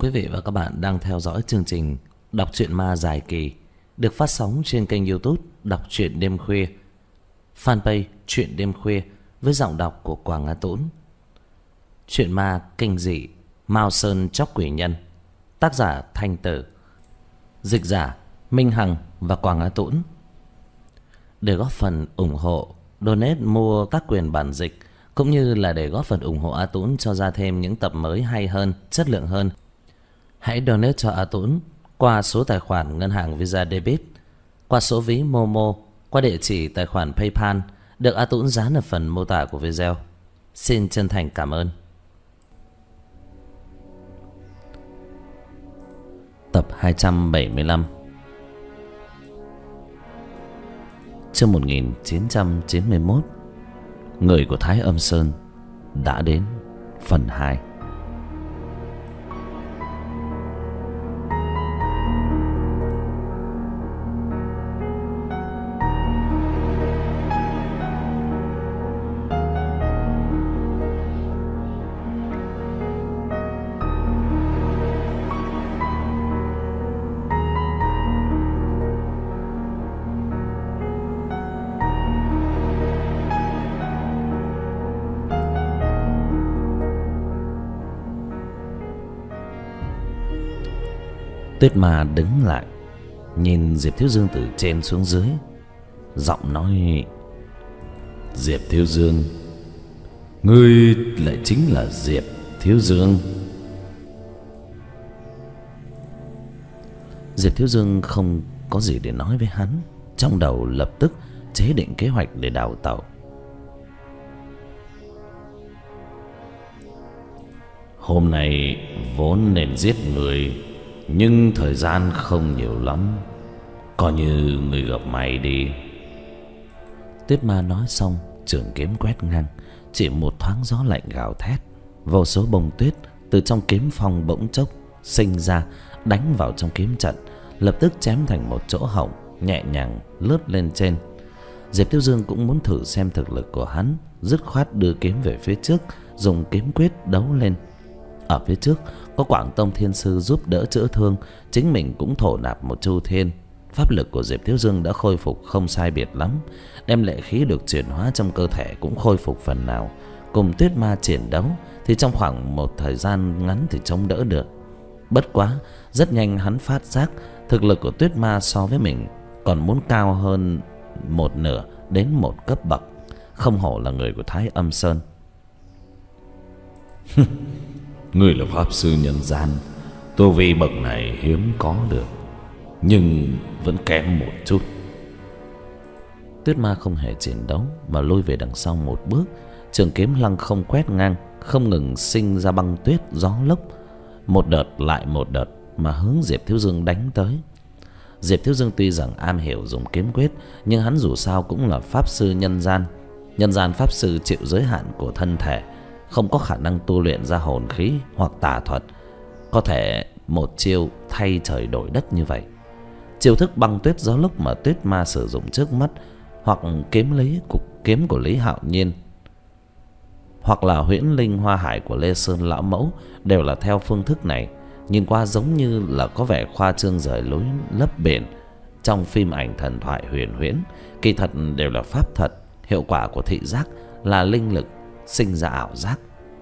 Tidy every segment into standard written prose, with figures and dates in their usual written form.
Quý vị và các bạn đang theo dõi chương trình Đọc truyện ma dài kỳ được phát sóng trên kênh YouTube Đọc truyện đêm khuya, fanpage Truyện đêm khuya với giọng đọc của Quảng Á Tũng. Truyện ma kinh dị Mao Sơn Chóc Quỷ Nhân, tác giả Thanh Tử, dịch giả Minh Hằng và Quảng Á Tũng. Để góp phần ủng hộ, donate mua các quyền bản dịch cũng như là để góp phần ủng hộ A Tũng cho ra thêm những tập mới hay hơn, chất lượng hơn, hãy donate cho A Tũng qua số tài khoản ngân hàng Visa Debit, qua số ví Momo, qua địa chỉ tài khoản PayPal được A Tũng dán ở phần mô tả của video. Xin chân thành cảm ơn. Tập 275, chương 1991, Người của Thái Âm Sơn đã đến, phần 2. Tuyết Ma đứng lại, nhìn Diệp Thiếu Dương từ trên xuống dưới, giọng nói: Diệp Thiếu Dương, ngươi lại chính là Diệp Thiếu Dương. Diệp Thiếu Dương không có gì để nói với hắn, trong đầu lập tức chế định kế hoạch để đào tẩu. Hôm nay vốn nên giết người, nhưng thời gian không nhiều lắm, coi như người gặp mày đi. Tuyết Ma nói xong, trường kiếm quét ngang, chỉ một thoáng gió lạnh gào thét, vô số bông tuyết từ trong kiếm phong bỗng chốc sinh ra, đánh vào trong kiếm trận, lập tức chém thành một chỗ hổng, nhẹ nhàng lướt lên trên. Diệp Thiếu Dương cũng muốn thử xem thực lực của hắn, dứt khoát đưa kiếm về phía trước, dùng kiếm quyết đấu lên. Ở phía trước có Quảng Tông Thiên Sư giúp đỡ chữa thương, chính mình cũng thổ nạp một chu thiên. Pháp lực của Diệp Thiếu Dương đã khôi phục không sai biệt lắm, đem lệ khí được chuyển hóa trong cơ thể cũng khôi phục phần nào. Cùng Tuyết Ma chiến đấu thì trong khoảng một thời gian ngắn thì chống đỡ được. Bất quá rất nhanh hắn phát giác thực lực của Tuyết Ma so với mình còn muốn cao hơn một nửa đến một cấp bậc, không hổ là người của Thái Âm Sơn. Ngươi là pháp sư nhân gian, tu vi bậc này hiếm có được, nhưng vẫn kém một chút. Tuyết Ma không hề chiến đấu mà lùi về đằng sau một bước, trường kiếm lăng không quét ngang, không ngừng sinh ra băng tuyết, gió lốc, một đợt lại một đợt mà hướng Diệp Thiếu Dương đánh tới. Diệp Thiếu Dương tuy rằng am hiểu dùng kiếm quyết, nhưng hắn dù sao cũng là pháp sư nhân gian. Nhân gian pháp sư chịu giới hạn của thân thể, không có khả năng tu luyện ra hồn khí hoặc tà thuật có thể một chiêu thay trời đổi đất như vậy. Chiêu thức băng tuyết gió lốc mà Tuyết Ma sử dụng trước mắt, hoặc kiếm của Lý Hạo Nhiên, hoặc là huyễn linh hoa hải của Lê Sơn lão mẫu, đều là theo phương thức này. Nhìn qua giống như là có vẻ khoa trương rời lối lấp biển trong phim ảnh thần thoại huyền huyễn, kỳ thật đều là pháp thuật. Hiệu quả của thị giác là linh lực sinh ra ảo giác.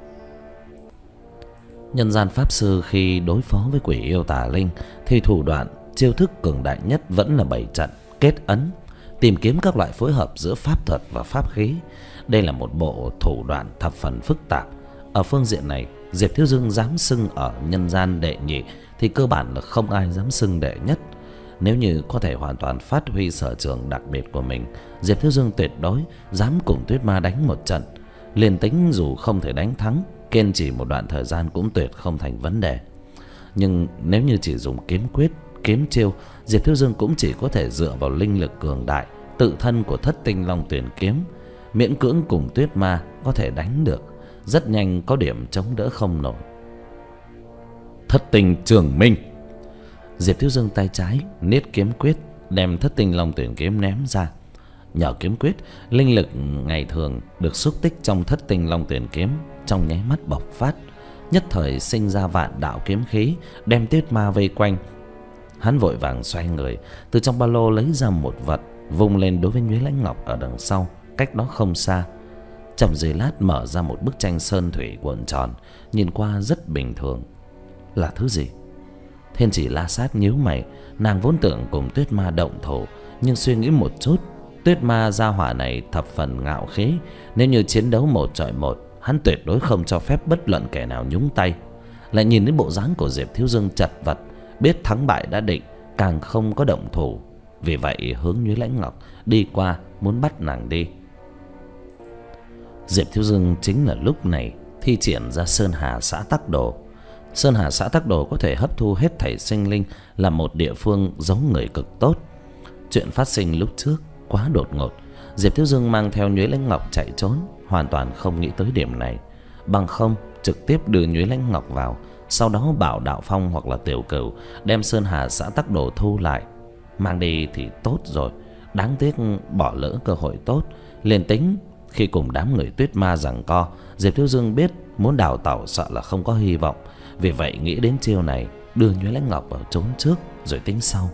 Nhân gian pháp sư khi đối phó với quỷ yêu tà linh thì thủ đoạn chiêu thức cường đại nhất vẫn là bày trận, kết ấn, tìm kiếm các loại phối hợp giữa pháp thuật và pháp khí. Đây là một bộ thủ đoạn thập phần phức tạp. Ở phương diện này, Diệp Thiếu Dương dám xưng ở nhân gian đệ nhị thì cơ bản là không ai dám xưng đệ nhất. Nếu như có thể hoàn toàn phát huy sở trường đặc biệt của mình, Diệp Thiếu Dương tuyệt đối dám cùng Tuyết Ma đánh một trận. Liền tính dù không thể đánh thắng, kiên trì một đoạn thời gian cũng tuyệt không thành vấn đề. Nhưng nếu như chỉ dùng kiếm quyết, kiếm chiêu, Diệp Thiếu Dương cũng chỉ có thể dựa vào linh lực cường đại tự thân của Thất Tinh Long Tuyển kiếm, miễn cưỡng cùng Tuyết Ma có thể đánh được, rất nhanh có điểm chống đỡ không nổi. Thất Tinh Trường Minh. Diệp Thiếu Dương tay trái niết kiếm quyết, đem Thất Tinh Long Tuyển kiếm ném ra. Nhờ kiếm quyết, linh lực ngày thường được xúc tích trong Thất Tinh Long Tuyển kiếm trong nháy mắt bộc phát, nhất thời sinh ra vạn đạo kiếm khí đem Tuyết Ma vây quanh. Hắn vội vàng xoay người, từ trong ba lô lấy ra một vật vung lên đối với Nhuế Lãnh Ngọc ở đằng sau, cách đó không xa. Trong giây lát mở ra một bức tranh sơn thủy cuộn tròn, nhìn qua rất bình thường. Là thứ gì? Thiên Chỉ La Sát nhíu mày, nàng vốn tưởng cùng Tuyết Ma động thủ, nhưng suy nghĩ một chút, Tuyết Ma gia hỏa này thập phần ngạo khí, nếu như chiến đấu một chọi một, hắn tuyệt đối không cho phép bất luận kẻ nào nhúng tay. Lại nhìn đến bộ dáng của Diệp Thiếu Dương chật vật, biết thắng bại đã định, càng không có động thủ. Vì vậy hướng Nhuế Lãnh Ngọc đi qua, muốn bắt nàng đi. Diệp Thiếu Dương chính là lúc này thi triển ra Sơn Hà Xã Tắc Đồ. Sơn Hà Xã Tắc Đồ có thể hấp thu hết thảy sinh linh, là một địa phương giấu người cực tốt. Chuyện phát sinh lúc trước quá đột ngột, Diệp Thiếu Dương mang theo Nhuế Lãnh Ngọc chạy trốn, hoàn toàn không nghĩ tới điểm này. Bằng không trực tiếp đưa Nhuế Lãnh Ngọc vào, sau đó bảo Đạo Phong hoặc là Tiểu Cửu đem Sơn Hà Xã Tắc Đồ thu lại, mang đi thì tốt rồi. Đáng tiếc bỏ lỡ cơ hội tốt. Liền tính khi cùng đám người Tuyết Ma giằng co, Diệp Thiếu Dương biết muốn đào tẩu sợ là không có hy vọng. Vì vậy nghĩ đến chiêu này, đưa Nhuế Lãnh Ngọc vào trốn trước rồi tính sau.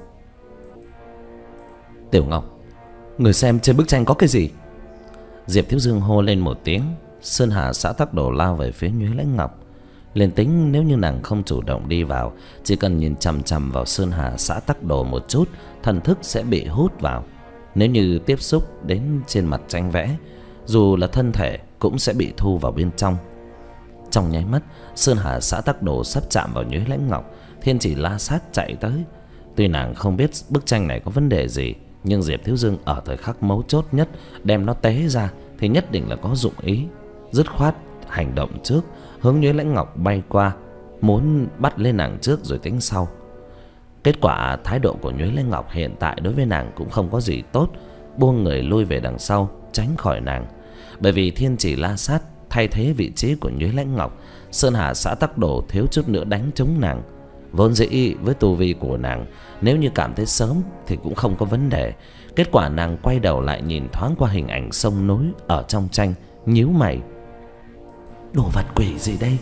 Tiểu Ngọc, người xem trên bức tranh có cái gì? Diệp Thiếu Dương hô lên một tiếng. Sơn Hà Xã Tắc Đồ lao về phía Nhuế Lãnh Ngọc. Liền tính nếu như nàng không chủ động đi vào, chỉ cần nhìn chằm chằm vào Sơn Hà Xã Tắc Đồ một chút, thần thức sẽ bị hút vào. Nếu như tiếp xúc đến trên mặt tranh vẽ, dù là thân thể cũng sẽ bị thu vào bên trong. Trong nháy mắt, Sơn Hà Xã Tắc Đồ sắp chạm vào Nhuế Lãnh Ngọc, Thiên Chỉ La Sát chạy tới. Tuy nàng không biết bức tranh này có vấn đề gì, nhưng Diệp Thiếu Dương ở thời khắc mấu chốt nhất đem nó tế ra thì nhất định là có dụng ý. Dứt khoát hành động trước, hướng Nhuế Lãnh Ngọc bay qua, muốn bắt lên nàng trước rồi tính sau. Kết quả thái độ của Nhuế Lãnh Ngọc hiện tại đối với nàng cũng không có gì tốt, buông người lui về đằng sau, tránh khỏi nàng. Bởi vì Thiên Chỉ La Sát thay thế vị trí của Nhuế Lãnh Ngọc, Sơn Hà Xã Tắc Đồ thiếu chút nữa đánh trúng nàng. Vốn dĩ với tu vi của nàng, nếu như cảm thấy sớm thì cũng không có vấn đề. Kết quả nàng quay đầu lại nhìn thoáng qua hình ảnh sông núi ở trong tranh, nhíu mày. Đồ vật quỷ gì đây?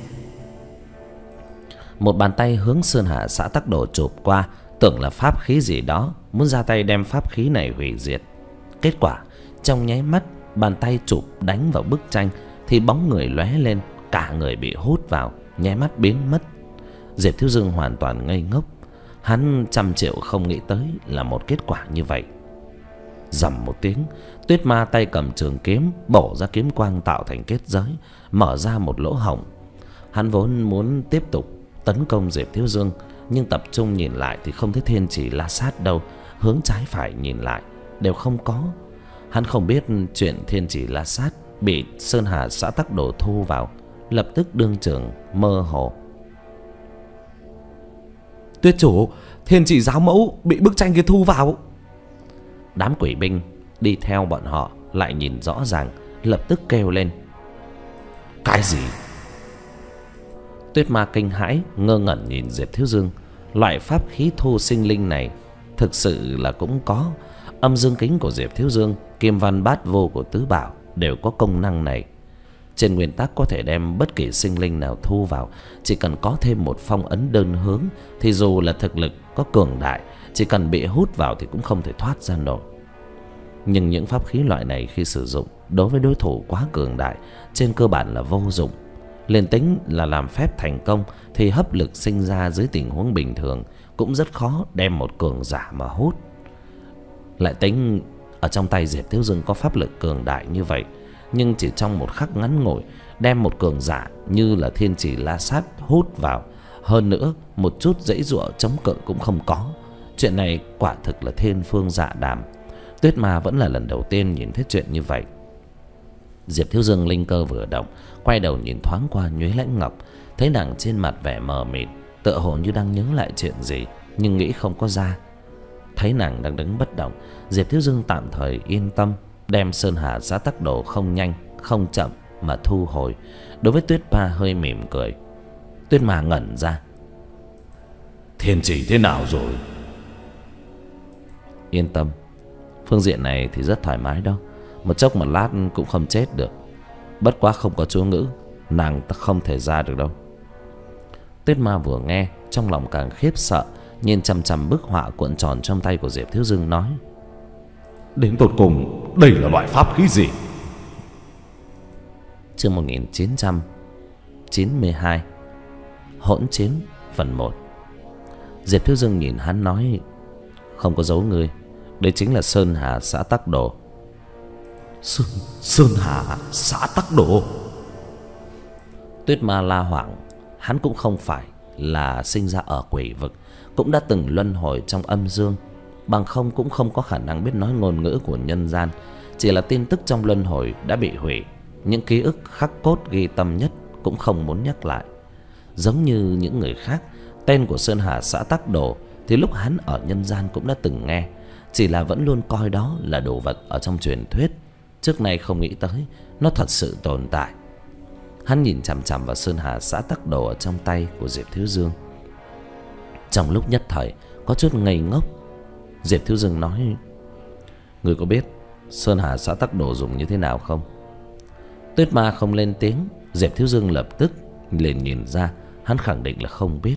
Một bàn tay hướng Sơn Hà Xã Tắc Đồ chụp qua, tưởng là pháp khí gì đó, muốn ra tay đem pháp khí này hủy diệt. Kết quả trong nháy mắt bàn tay chụp đánh vào bức tranh thì bóng người lóe lên, cả người bị hút vào, nháy mắt biến mất. Diệp Thiếu Dương hoàn toàn ngây ngốc. Hắn trăm triệu không nghĩ tới là một kết quả như vậy. Rầm một tiếng, Tuyết Ma tay cầm trường kiếm bổ ra kiếm quang tạo thành kết giới, mở ra một lỗ hổng. Hắn vốn muốn tiếp tục tấn công Diệp Thiếu Dương, nhưng tập trung nhìn lại thì không thấy Thiên Chỉ La Sát đâu. Hướng trái phải nhìn lại đều không có. Hắn không biết chuyện Thiên Chỉ La Sát bị Sơn Hà Xã Tắc Đồ thu vào, lập tức đương trường mơ hồ. Tuyết chủ, Thiên Chỉ giáo mẫu bị bức tranh kia thu vào. Đám quỷ binh đi theo bọn họ lại nhìn rõ ràng, lập tức kêu lên. Cái gì? Tuyết Ma kinh hãi ngơ ngẩn nhìn Diệp Thiếu Dương. Loại pháp khí thu sinh linh này thực sự là cũng có. Âm dương kính của Diệp Thiếu Dương, kim văn bát vô của tứ bảo đều có công năng này. Trên nguyên tắc có thể đem bất kỳ sinh linh nào thu vào, chỉ cần có thêm một phong ấn đơn hướng thì dù là thực lực có cường đại, chỉ cần bị hút vào thì cũng không thể thoát ra nổi. Nhưng những pháp khí loại này khi sử dụng đối với đối thủ quá cường đại, trên cơ bản là vô dụng. Liền tính là làm phép thành công thì hấp lực sinh ra dưới tình huống bình thường cũng rất khó đem một cường giả mà hút. Lại tính ở trong tay Diệp Thiếu Dương có pháp lực cường đại như vậy, nhưng chỉ trong một khắc ngắn ngủi đem một cường giả như là Thiên Chỉ La Sát hút vào, hơn nữa một chút dãy dụa chống cự cũng không có. Chuyện này quả thực là thiên phương dạ đàm. Tuyết Ma vẫn là lần đầu tiên nhìn thấy chuyện như vậy. Diệp Thiếu Dương linh cơ vừa động, quay đầu nhìn thoáng qua Nhuế Lãnh Ngọc, thấy nàng trên mặt vẻ mờ mịt, tựa hồ như đang nhớ lại chuyện gì nhưng nghĩ không có ra. Thấy nàng đang đứng bất động, Diệp Thiếu Dương tạm thời yên tâm, đem Sơn Hà Xã Tắc Đồ không nhanh không chậm mà thu hồi. Đối với Tuyết Ma hơi mỉm cười. Tuyết Ma ngẩn ra. Thiên Chỉ thế nào rồi? Yên tâm, phương diện này thì rất thoải mái đâu, một chốc một lát cũng không chết được. Bất quá không có chú ngữ, nàng không thể ra được đâu. Tuyết Ma vừa nghe trong lòng càng khiếp sợ, nhìn chằm chằm bức họa cuộn tròn trong tay của Diệp Thiếu Dương nói: đến tột cùng đây là loại pháp khí gì? Chương 1992 Hỗn chiến phần 1. Diệp Thiếu Dương nhìn hắn nói: không có giấu ngươi, đây chính là Sơn Hà xã Tắc Đồ. Sơn Hà xã Tắc Đồ? Tuyết Ma la hoảng. Hắn cũng không phải là sinh ra ở quỷ vực, cũng đã từng luân hồi trong âm dương, bằng không cũng không có khả năng biết nói ngôn ngữ của nhân gian. Chỉ là tin tức trong luân hồi đã bị hủy, những ký ức khắc cốt ghi tâm nhất cũng không muốn nhắc lại. Giống như những người khác, tên của Sơn Hà xã Tắc Đồ thì lúc hắn ở nhân gian cũng đã từng nghe, chỉ là vẫn luôn coi đó là đồ vật ở trong truyền thuyết, trước nay không nghĩ tới nó thật sự tồn tại. Hắn nhìn chằm chằm vào Sơn Hà xã Tắc Đồ ở trong tay của Diệp Thiếu Dương, trong lúc nhất thời có chút ngây ngốc. Diệp Thiếu Dương nói: người có biết Sơn Hà xã Tắc Đồ dùng như thế nào không? Tuyết Ma không lên tiếng. Diệp Thiếu Dương lập tức liền nhìn ra hắn khẳng định là không biết.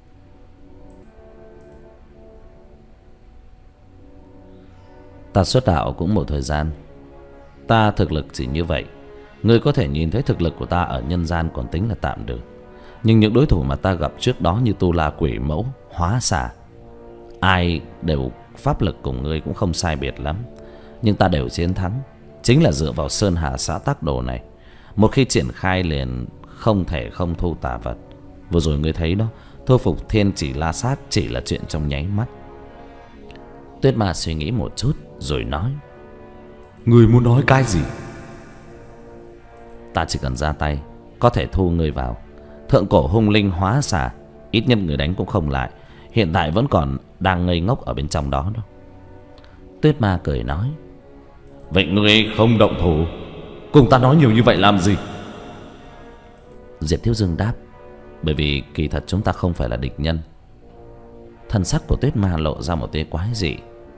Ta xuất đạo cũng một thời gian, ta thực lực chỉ như vậy. Ngươi có thể nhìn thấy thực lực của ta ở nhân gian còn tính là tạm được, nhưng những đối thủ mà ta gặp trước đó như Tu La, Quỷ Mẫu, Hóa Xà, ai đều pháp lực cùng ngươi cũng không sai biệt lắm, nhưng ta đều chiến thắng, chính là dựa vào Sơn Hà xã Tắc Đồ này. Một khi triển khai liền không thể không thu tà vật. Vừa rồi ngươi thấy đó, thu phục Thiên Chỉ La Sát chỉ là chuyện trong nháy mắt. Tuyết Ma suy nghĩ một chút rồi nói: ngươi muốn nói cái gì? Ta chỉ cần ra tay có thể thu ngươi vào. Thượng cổ hung linh Hóa Xà ít nhất người đánh cũng không lại, hiện tại vẫn còn đang ngây ngốc ở bên trong đó đâu. Tuyết Ma cười nói: vậy ngươi không động thủ, cùng ta nói nhiều như vậy làm gì? Diệp Thiếu Dương đáp: bởi vì kỳ thật chúng ta không phải là địch nhân. Thân sắc của Tuyết Ma lộ ra một tia quái dị.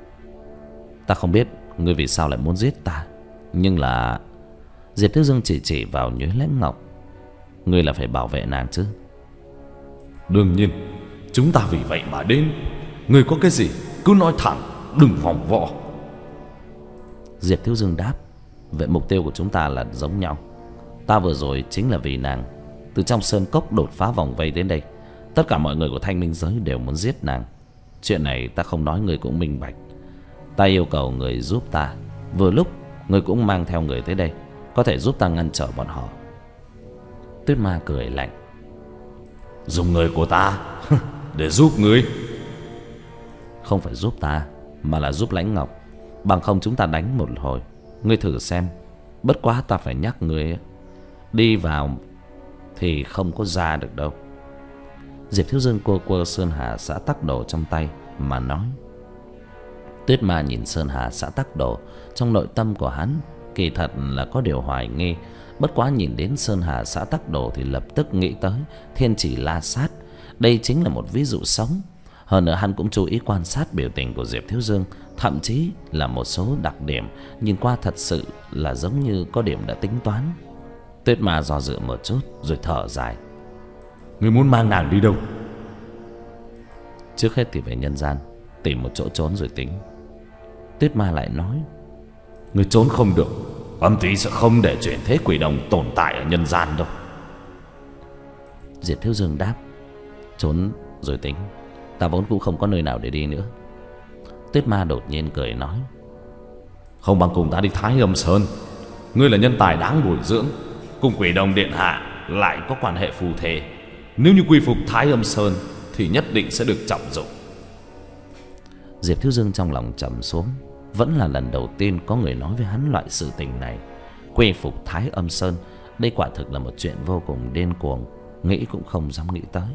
Ta không biết ngươi vì sao lại muốn giết ta, nhưng là... Diệp Thiếu Dương chỉ vào Nhuế Lãnh Ngọc: ngươi là phải bảo vệ nàng chứ? Đương nhiên, chúng ta vì vậy mà đến. Ngươi có cái gì cứ nói thẳng, đừng vòng vo. Diệp Thiếu Dương đáp: vậy mục tiêu của chúng ta là giống nhau. Ta vừa rồi chính là vì nàng, từ trong sơn cốc đột phá vòng vây đến đây. Tất cả mọi người của Thanh Minh giới đều muốn giết nàng. Chuyện này ta không nói ngươi cũng minh bạch. Ta yêu cầu người giúp ta, vừa lúc ngươi cũng mang theo người tới đây, có thể giúp ta ngăn trở bọn họ. Tuyết Ma cười lạnh: dùng người của ta để giúp ngươi? Không phải giúp ta, mà là giúp Lãnh Ngọc. Bằng không chúng ta đánh một hồi, ngươi thử xem. Bất quá ta phải nhắc ngươi, đi vào thì không có ra được đâu. Diệp Thiếu Dương quơ Sơn Hà xã Tắc Đồ trong tay mà nói. Tuyết Ma nhìn Sơn Hà xã Tắc Đồ, trong nội tâm của hắn kỳ thật là có điều hoài nghi. Bất quá nhìn đến Sơn Hà xã Tắc Đồ thì lập tức nghĩ tới Thiên Chỉ La Sát. Đây chính là một ví dụ sống. Hơn nữa hắn cũng chú ý quan sát biểu tình của Diệp Thiếu Dương, thậm chí là một số đặc điểm nhìn qua thật sự là giống như có điểm đã tính toán. Tuyết Ma do dự một chút rồi thở dài: ngươi muốn mang nàng đi đâu? trước hết thì về nhân gian tìm một chỗ trốn rồi tính. Tuyết Ma lại nói: ngươi trốn không được, âm tí sẽ không để chuyển thế quỷ đồng tồn tại ở nhân gian đâu. Diệp Thiếu Dương đáp: trốn rồi tính, ta vốn cũng không có nơi nào để đi nữa. Tuyết Ma đột nhiên cười nói: không bằng cùng ta đi Thái Âm Sơn. Ngươi là nhân tài đáng bồi dưỡng, cùng quỷ đồng điện hạ lại có quan hệ phù thể. Nếu như quy phục Thái Âm Sơn thì nhất định sẽ được trọng dụng. Diệp Thiếu Dương trong lòng trầm xuống. Vẫn là lần đầu tiên có người nói với hắn loại sự tình này. Quy phục Thái Âm Sơn, đây quả thực là một chuyện vô cùng điên cuồng, nghĩ cũng không dám nghĩ tới.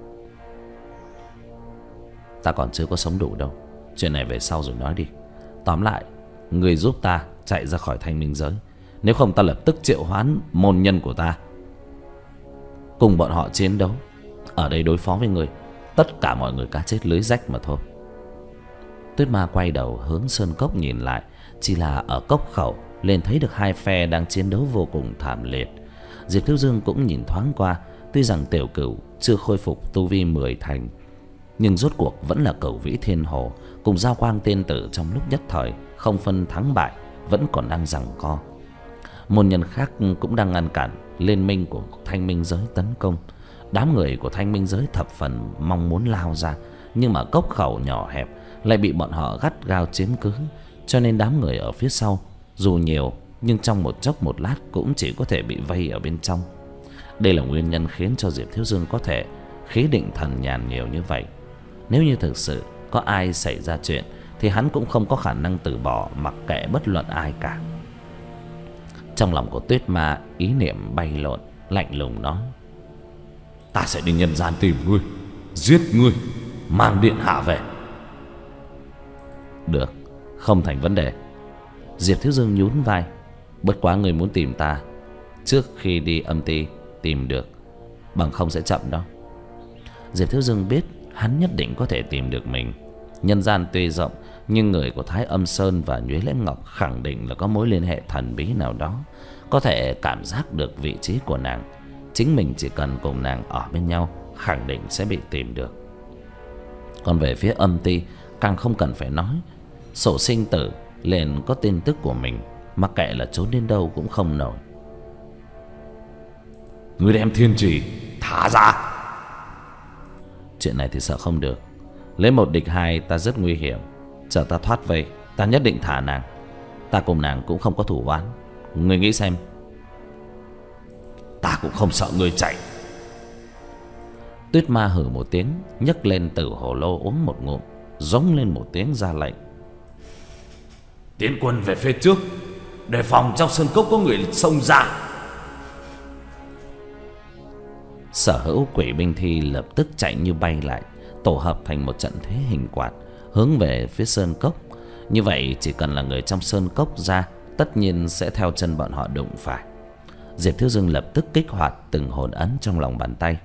Ta còn chưa có sống đủ đâu, chuyện này về sau rồi nói đi. Tóm lại, người giúp ta chạy ra khỏi Thanh Minh giới, nếu không ta lập tức triệu hoán môn nhân của ta, cùng bọn họ chiến đấu ở đây đối phó với người. Tất cả mọi người cá chết lưới rách mà thôi. Tuyết Ma quay đầu hướng sơn cốc nhìn lại, chỉ là ở cốc khẩu liền thấy được hai phe đang chiến đấu vô cùng thảm liệt. Diệp Thiếu Dương cũng nhìn thoáng qua, Tuy rằng Tiểu Cửu chưa khôi phục tu vi 10 thành, nhưng rốt cuộc vẫn là Cửu Vĩ Thiên Hồ cùng Giao Quang Tiên Tử trong lúc nhất thời không phân thắng bại, vẫn còn đang giằng co. Môn nhân khác cũng đang ngăn cản liên minh của Thanh Minh Giới tấn công. Đám người của Thanh Minh Giới thập phần mong muốn lao ra, nhưng mà cốc khẩu nhỏ hẹp lại bị bọn họ gắt gao chiếm cứ, cho nên đám người ở phía sau dù nhiều nhưng trong một chốc một lát cũng chỉ có thể bị vây ở bên trong. Đây là nguyên nhân khiến cho Diệp Thiếu Dương có thể khí định thần nhàn nhiều như vậy. Nếu như thực sự có ai xảy ra chuyện thì hắn cũng không có khả năng từ bỏ mặc kệ bất luận ai cả. Trong lòng của Tuyết Ma ý niệm bay lộn, lạnh lùng nói: Ta sẽ đi nhân gian tìm ngươi, giết ngươi, mang điện hạ về. Được, không thành vấn đề. Diệp Thiếu Dương nhún vai: bất quá người muốn tìm ta trước khi đi âm ti tìm được, bằng không sẽ chậm đó. Diệp Thiếu Dương biết hắn nhất định có thể tìm được mình. Nhân gian tuy rộng, nhưng người của Thái Âm Sơn và Nhuế Lễ Ngọc khẳng định là có mối liên hệ thần bí nào đó, có thể cảm giác được vị trí của nàng. Chính mình chỉ cần cùng nàng ở bên nhau, khẳng định sẽ bị tìm được. Còn về phía âm ti, càng không cần phải nói. Sổ sinh tử liền có tin tức của mình, mặc kệ là trốn đến đâu cũng không nổi. Ngươi đem thiên trì thả ra. Chuyện này thì sợ không được. Lấy 1 địch 2 ta rất nguy hiểm. Chờ ta thoát vây, ta nhất định thả nàng. Ta cùng nàng cũng không có thù oán. Ngươi nghĩ xem. Ta cũng không sợ ngươi chạy. Tuyết Ma hừ một tiếng, nhấc lên tử hồ lô uống một ngụm, giống lên một tiếng ra lệnh: tiến quân về phía trước, đề phòng trong sơn cốc có người xông ra. Sở Hữu Quỷ binh thi lập tức chạy như bay lại, tổ hợp thành một trận thế hình quạt hướng về phía sơn cốc. Như vậy chỉ cần là người trong sơn cốc ra, tất nhiên sẽ theo chân bọn họ đụng phải. Diệp Thiếu Dương lập tức kích hoạt từng hồn ấn trong lòng bàn tay.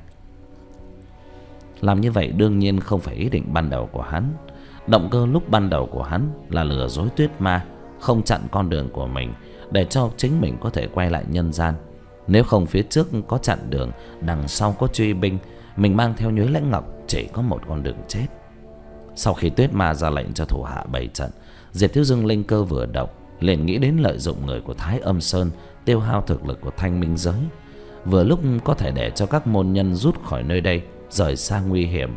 Làm như vậy đương nhiên không phải ý định ban đầu của hắn. Động cơ lúc ban đầu của hắn là lừa dối Tuyết Ma, không chặn con đường của mình, để cho chính mình có thể quay lại nhân gian. Nếu không phía trước có chặn đường, đằng sau có truy binh, mình mang theo Nhuế Lãnh Ngọc chỉ có một con đường chết. Sau khi Tuyết Ma ra lệnh cho thủ hạ bày trận, Diệp Thiếu Dương linh cơ vừa động, liền nghĩ đến lợi dụng người của Thái Âm Sơn tiêu hao thực lực của Thanh Minh Giới, vừa lúc có thể để cho các môn nhân rút khỏi nơi đây, rời xa nguy hiểm.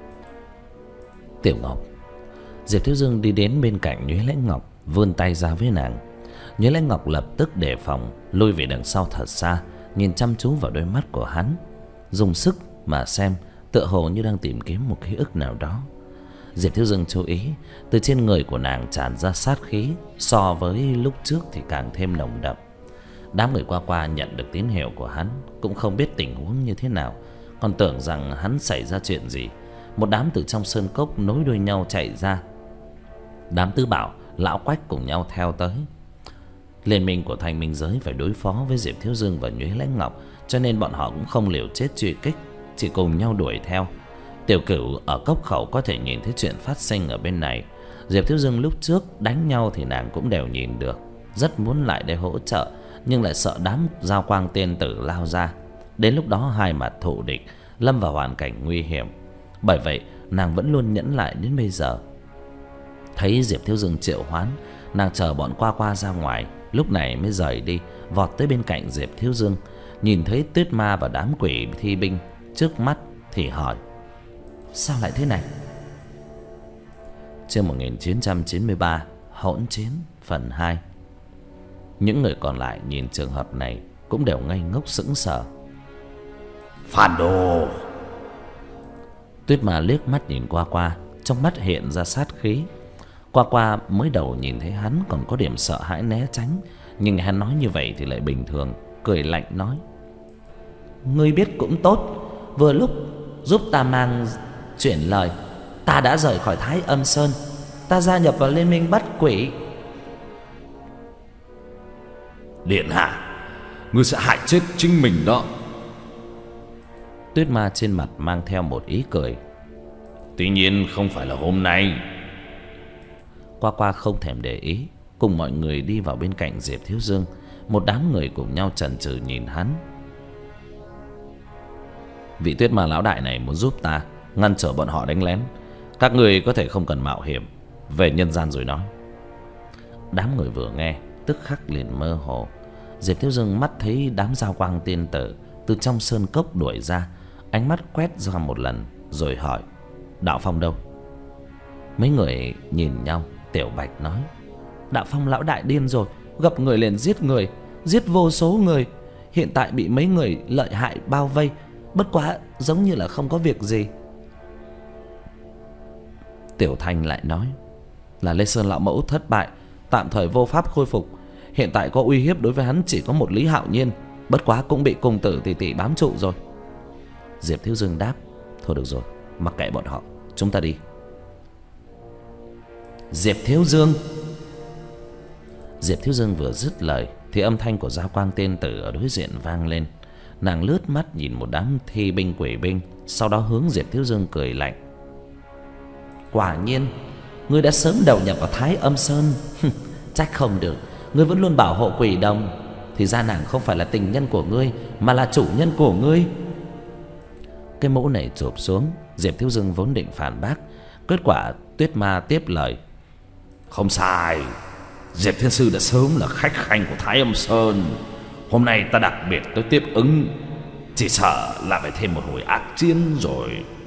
Tiểu Ngọc. Diệp Thiếu Dương đi đến bên cạnh Nhuế Lãnh Ngọc, vươn tay ra với nàng. Nhuế Lãnh Ngọc lập tức đề phòng, lùi về đằng sau thật xa, nhìn chăm chú vào đôi mắt của hắn, dùng sức mà xem, tựa hồ như đang tìm kiếm một ký ức nào đó. Diệp Thiếu Dương chú ý, từ trên người của nàng tràn ra sát khí, so với lúc trước thì càng thêm nồng đậm. Đám người qua nhận được tín hiệu của hắn, cũng không biết tình huống như thế nào, còn tưởng rằng hắn xảy ra chuyện gì. Một đám từ trong sơn cốc nối đuôi nhau chạy ra. Đám Tứ Bảo, Lão Quách cùng nhau theo tới. Liên minh của Thanh Minh Giới phải đối phó với Diệp Thiếu Dương và Nhuế Lãnh Ngọc, cho nên bọn họ cũng không liều chết truy kích, chỉ cùng nhau đuổi theo. Tiểu Cửu ở cốc khẩu có thể nhìn thấy chuyện phát sinh ở bên này. Diệp Thiếu Dương lúc trước đánh nhau thì nàng cũng đều nhìn được, rất muốn lại để hỗ trợ, nhưng lại sợ đám Giao Quang Tiên Tử lao ra. Đến lúc đó hai mặt thù địch, lâm vào hoàn cảnh nguy hiểm. Bởi vậy nàng vẫn luôn nhẫn lại đến bây giờ. Thấy Diệp Thiếu Dương triệu hoán, nàng chờ bọn qua ra ngoài, lúc này mới rời đi, vọt tới bên cạnh Diệp Thiếu Dương. Nhìn thấy Tuyết Ma và đám quỷ thi binh trước mắt thì hỏi: sao lại thế này? Chương 1993, Hỗn Chiến phần 2. Những người còn lại nhìn trường hợp này cũng đều ngây ngốc sững sờ. Phản đồ! Tuyết Ma liếc mắt nhìn qua, trong mắt hiện ra sát khí. Qua mới đầu nhìn thấy hắn còn có điểm sợ hãi né tránh, nhưng hắn nói như vậy thì lại bình thường, cười lạnh nói: ngươi biết cũng tốt, vừa lúc giúp ta mang chuyển lời. Ta đã rời khỏi Thái Âm Sơn, ta gia nhập vào liên minh bắt quỷ. Điện hạ, ngươi sẽ hại chết chính mình đó. Tuyết Ma trên mặt mang theo một ý cười. Tuy nhiên không phải là hôm nay. Qua không thèm để ý, cùng mọi người đi vào bên cạnh Diệp Thiếu Dương. Một đám người cùng nhau chần chừ nhìn hắn. Vị Tuyết Ma lão đại này muốn giúp ta ngăn trở bọn họ đánh lén. Các người có thể không cần mạo hiểm về nhân gian rồi nói. Đám người vừa nghe tức khắc liền mơ hồ. Diệp Thiếu Dương mắt thấy đám Giao Quang tiên tử từ trong sơn cốc đuổi ra, ánh mắt quét ra một lần rồi hỏi: Đạo Phong đâu? Mấy người nhìn nhau. Tiểu Bạch nói: Đạo Phong lão đại điên rồi, gặp người liền giết người, giết vô số người. Hiện tại bị mấy người lợi hại bao vây, bất quá giống như là không có việc gì. Tiểu Thanh lại nói: Là Lê Sơn lão mẫu thất bại, tạm thời vô pháp khôi phục. Hiện tại có uy hiếp đối với hắn chỉ có một Lý Hạo Nhiên, bất quá cũng bị cùng tử tỷ tỷ bám trụ rồi. Diệp Thiếu Dương đáp: Thôi được rồi, mặc kệ bọn họ, chúng ta đi. Diệp Thiếu Dương. Diệp Thiếu Dương vừa dứt lời thì âm thanh của Giao Quang tiên tử ở đối diện vang lên. Nàng lướt mắt nhìn một đám thi binh quỷ binh, sau đó hướng Diệp Thiếu Dương cười lạnh: Quả nhiên ngươi đã sớm đầu nhập vào Thái Âm Sơn. Trách không được, ngươi vẫn luôn bảo hộ Quỷ Đồng. Thì ra nàng không phải là tình nhân của ngươi, mà là chủ nhân của ngươi. Cái mũ này chộp xuống, Diệp Thiếu Dương vốn định phản bác, kết quả Tuyết Ma tiếp lời: Không sai, Diệp Thiên Sư đã sớm là khách khanh của Thái Âm Sơn. Hôm nay ta đặc biệt tới tiếp ứng, chỉ sợ là phải thêm một hồi ác chiến rồi.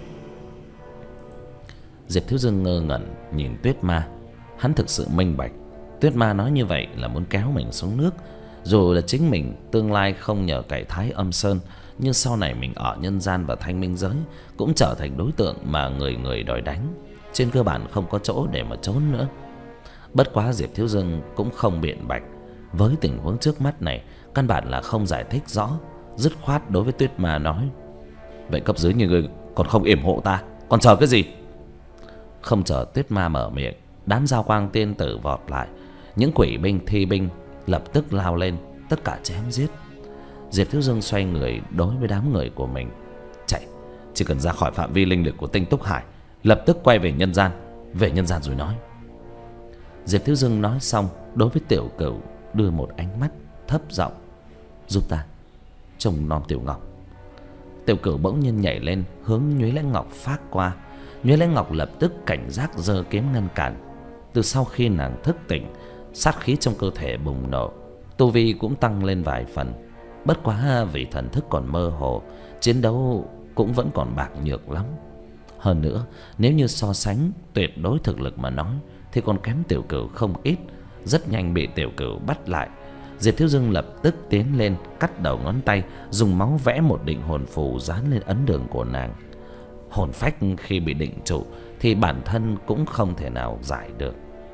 Diệp Thiếu Dương ngơ ngẩn nhìn Tuyết Ma. Hắn thực sự minh bạch, Tuyết Ma nói như vậy là muốn kéo mình xuống nước. Dù là chính mình tương lai không nhờ cậy Thái Âm Sơn, nhưng sau này mình ở nhân gian và thanh minh giới cũng trở thành đối tượng mà người người đòi đánh. Trên cơ bản không có chỗ để mà trốn nữa. Bất quá Diệp Thiếu Dương cũng không biện bạch. Với tình huống trước mắt này, căn bản là không giải thích rõ, dứt khoát đối với Tuyết Ma nói: Vậy cấp dưới như ngươi còn không yểm hộ ta, còn chờ cái gì? Không chờ Tuyết Ma mở miệng, đám Giao Quang tiên tử vọt lại. Những quỷ binh thi binh lập tức lao lên, tất cả chém giết. Diệp Thiếu Dương xoay người đối với đám người của mình: Chạy, chỉ cần ra khỏi phạm vi linh lực của Tinh Túc Hải, lập tức quay về nhân gian. Về nhân gian rồi nói. Diệp Thiếu Dương nói xong, đối với Tiểu Cửu đưa một ánh mắt thấp giọng: Giúp ta trông nom Tiểu Ngọc. Tiểu Cửu bỗng nhiên nhảy lên hướng Nhuế Lãnh Ngọc phát qua. Nhuế Lãnh Ngọc lập tức cảnh giác giơ kiếm ngăn cản. Từ sau khi nàng thức tỉnh, sát khí trong cơ thể bùng nổ, tu vi cũng tăng lên vài phần. Bất quá vì thần thức còn mơ hồ, chiến đấu cũng vẫn còn bạc nhược lắm. Hơn nữa, nếu như so sánh tuyệt đối thực lực mà nói, thì còn kém Tiểu Cửu không ít. Rất nhanh bị Tiểu Cửu bắt lại. Diệp Thiếu Dương lập tức tiến lên, cắt đầu ngón tay, dùng máu vẽ một định hồn phù dán lên ấn đường của nàng. Hồn phách khi bị định trụ thì bản thân cũng không thể nào giải được.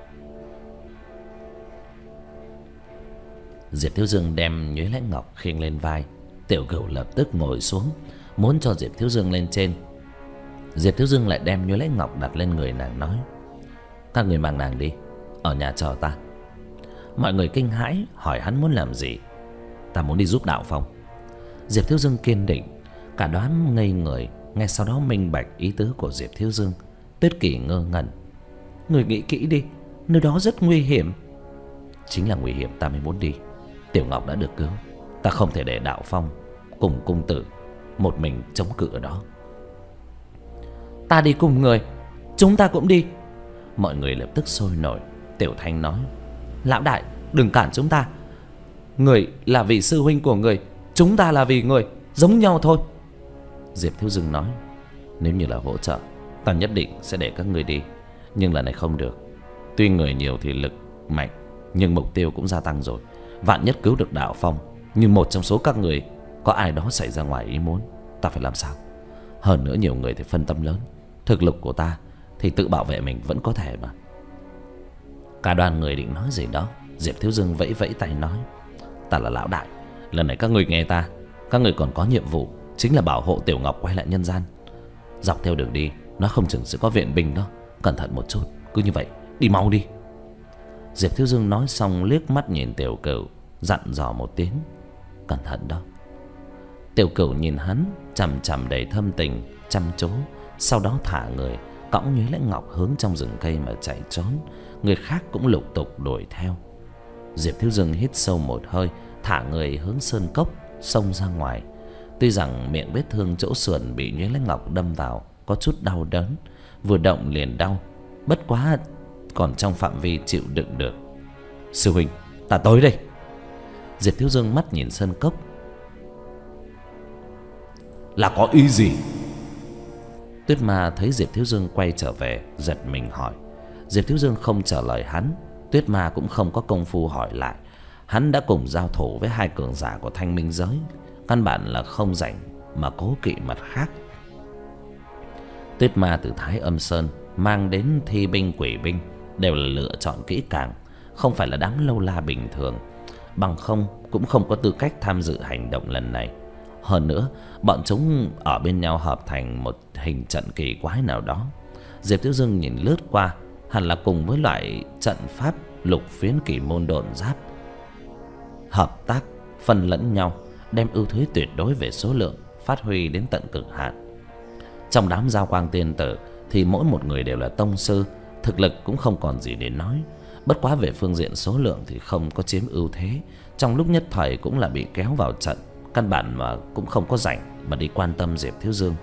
Diệp Thiếu Dương đem Nhuế Lãnh Ngọc khiêng lên vai. Tiểu Cửu lập tức ngồi xuống, muốn cho Diệp Thiếu Dương lên trên. Diệp Thiếu Dương lại đem Nhuế Lãnh Ngọc đặt lên người nàng, nói: Các người mang nàng đi, ở nhà chờ ta. Mọi người kinh hãi hỏi hắn muốn làm gì. Ta muốn đi giúp Đạo Phong. Diệp Thiếu Dương kiên định. Cả đám ngây người, ngay sau đó minh bạch ý tứ của Diệp Thiếu Dương. Tuyết Kỳ ngơ ngẩn: Người nghĩ kỹ đi, nơi đó rất nguy hiểm. Chính là nguy hiểm ta mới muốn đi. Tiểu Ngọc đã được cứu, ta không thể để Đạo Phong cùng cung tử một mình chống cự ở đó. Ta đi cùng người, chúng ta cũng đi. Mọi người lập tức sôi nổi. Tiểu Thanh nói: Lão đại, đừng cản chúng ta. Người là vì sư huynh của người, chúng ta là vì người, giống nhau thôi. Diệp Thiếu Dương nói: Nếu như là hỗ trợ, ta nhất định sẽ để các người đi. Nhưng lần này không được. Tuy người nhiều thì lực mạnh, nhưng mục tiêu cũng gia tăng rồi. Vạn nhất cứu được Đạo Phong, nhưng một trong số các người có ai đó xảy ra ngoài ý muốn, ta phải làm sao? Hơn nữa nhiều người thì phân tâm lớn. Thực lực của ta thì tự bảo vệ mình vẫn có thể mà. Cả đoàn người định nói gì đó, Diệp Thiếu Dương vẫy vẫy tay nói: Ta là lão đại, lần này các người nghe ta. Các người còn có nhiệm vụ, chính là bảo hộ Tiểu Ngọc quay lại nhân gian. Dọc theo đường đi, nó không chừng sẽ có viện binh đó. Cẩn thận một chút, cứ như vậy, đi mau đi. Diệp Thiếu Dương nói xong liếc mắt nhìn Tiểu Cửu, dặn dò một tiếng: Cẩn thận đó. Tiểu Cửu nhìn hắn chằm chằm đầy thâm tình, chăm chú. Sau đó thả người, cõng Nhuế Lãnh Ngọc hướng trong rừng cây mà chạy trốn. Người khác cũng lục tục đuổi theo. Diệp Thiếu Dương hít sâu một hơi, thả người hướng sơn cốc xông ra ngoài. Tuy rằng miệng vết thương chỗ sườn bị nhuyễn lấy ngọc đâm vào có chút đau đớn, vừa động liền đau, bất quá còn trong phạm vi chịu đựng được. Sư huynh, ta tới đây. Diệp Thiếu Dương mắt nhìn sơn cốc. Là có ý gì? Tuyết Ma thấy Diệp Thiếu Dương quay trở về, giật mình hỏi. Diệp Thiếu Dương không trả lời hắn. Tuyết Ma cũng không có công phu hỏi lại. Hắn đã cùng giao thủ với hai cường giả của Thanh Minh giới, căn bản là không rảnh mà cố kỵ mặt khác. Tuyết Ma từ Thái Âm Sơn mang đến thi binh quỷ binh đều là lựa chọn kỹ càng, không phải là đám lâu la bình thường, bằng không cũng không có tư cách tham dự hành động lần này. Hơn nữa, bọn chúng ở bên nhau hợp thành một hình trận kỳ quái nào đó. Diệp Thiếu Dương nhìn lướt qua, hẳn là cùng với loại trận pháp lục phiến kỳ môn độn giáp, hợp tác phân lẫn nhau, đem ưu thế tuyệt đối về số lượng phát huy đến tận cực hạn. Trong đám Giao Quang tiên tử thì mỗi một người đều là tông sư, thực lực cũng không còn gì để nói. Bất quá về phương diện số lượng thì không có chiếm ưu thế, trong lúc nhất thời cũng là bị kéo vào trận, căn bản mà cũng không có rảnh mà đi quan tâm Diệp Thiếu Dương.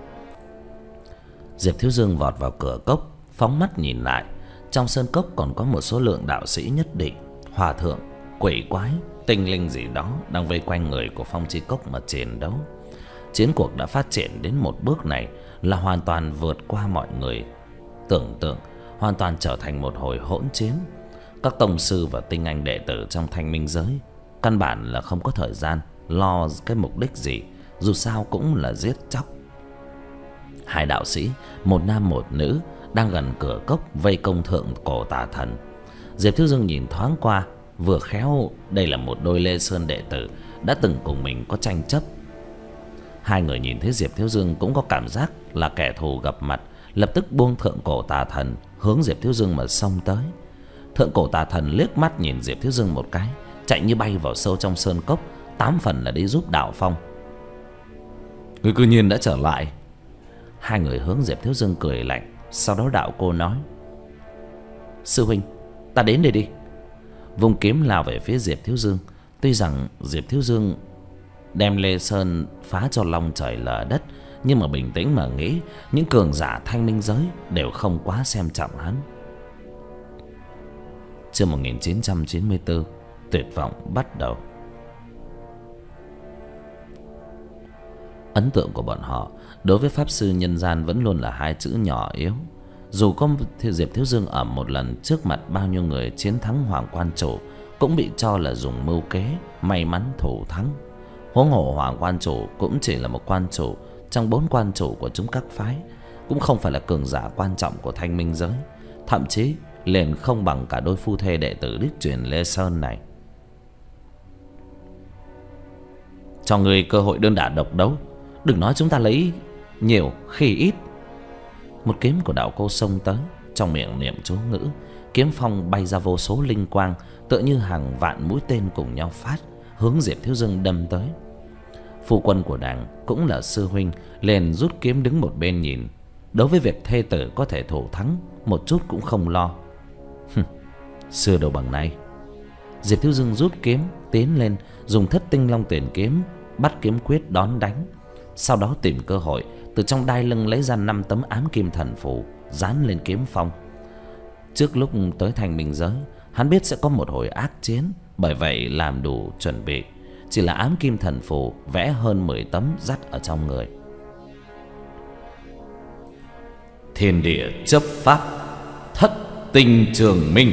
Diệp Thiếu Dương vọt vào cửa cốc, phóng mắt nhìn lại. Trong sơn cốc còn có một số lượng đạo sĩ nhất định, hòa thượng, quỷ quái, tinh linh gì đó đang vây quanh người của Phong Chi Cốc mà chiến đấu. Chiến cuộc đã phát triển đến một bước này là hoàn toàn vượt qua mọi người tưởng tượng, hoàn toàn trở thành một hồi hỗn chiến. Các tông sư và tinh anh đệ tử trong Thanh Minh giới căn bản là không có thời gian lo cái mục đích gì, dù sao cũng là giết chóc. Hai đạo sĩ, một nam một nữ, đang gần cửa cốc vây công thượng cổ tà thần. Diệp Thiếu Dương nhìn thoáng qua, vừa khéo đây là một đôi Lê Sơn đệ tử đã từng cùng mình có tranh chấp. Hai người nhìn thấy Diệp Thiếu Dương cũng có cảm giác là kẻ thù gặp mặt, lập tức buông thượng cổ tà thần hướng Diệp Thiếu Dương mà xông tới. Thượng cổ tà thần liếc mắt nhìn Diệp Thiếu Dương một cái, chạy như bay vào sâu trong sơn cốc, 8 phần là đi giúp Đạo Phong. Ngươi cư nhiên đã trở lại. Hai người hướng Diệp Thiếu Dương cười lạnh. Sau đó Đạo Cô nói: Sư huynh, ta đến đây đi. Vung kiếm lao về phía Diệp Thiếu Dương. Tuy rằng Diệp Thiếu Dương đem Lê Sơn phá cho long trời lở đất, nhưng mà bình tĩnh mà nghĩ, những cường giả Thanh Minh giới đều không quá xem trọng hắn. Chương 1994, tuyệt vọng bắt đầu. Ấn tượng của bọn họ đối với pháp sư nhân gian vẫn luôn là hai chữ nhỏ yếu. Dù có Diệp Thiếu Dương ở một lần trước mặt bao nhiêu người chiến thắng Hoàng Quan Chủ, cũng bị cho là dùng mưu kế may mắn thủ thắng. Huống hồ Hoàng Quan Chủ cũng chỉ là một quan chủ trong 4 quan chủ của chúng các phái, cũng không phải là cường giả quan trọng của Thanh Minh giới, thậm chí liền không bằng cả đôi phu thê đệ tử đích truyền Lê Sơn này. Cho người cơ hội đơn đả độc đấu, đừng nói chúng ta lấy nhiều khi ít. Một kiếm của Đạo Cô xông tới, trong miệng niệm chú ngữ, kiếm phong bay ra vô số linh quang, tựa như hàng vạn mũi tên cùng nhau phát, hướng Diệp Thiếu Dương đâm tới. Phu quân của nàng cũng là sư huynh, liền rút kiếm đứng một bên nhìn. Đối với việc thê tử có thể thủ thắng, một chút cũng không lo. Xưa đâu bằng nay. Diệp Thiếu Dương rút kiếm tiến lên, dùng Thất Tinh Long Tuyển kiếm bắt kiếm quyết đón đánh. Sau đó tìm cơ hội từ trong đai lưng lấy ra 5 tấm ám kim thần phù dán lên kiếm phong. Trước lúc tới Thanh Minh giới, hắn biết sẽ có một hồi ác chiến, bởi vậy làm đủ chuẩn bị. Chỉ là ám kim thần phù vẽ hơn 10 tấm dắt ở trong người. Thiên địa chấp pháp, thất tinh trường minh.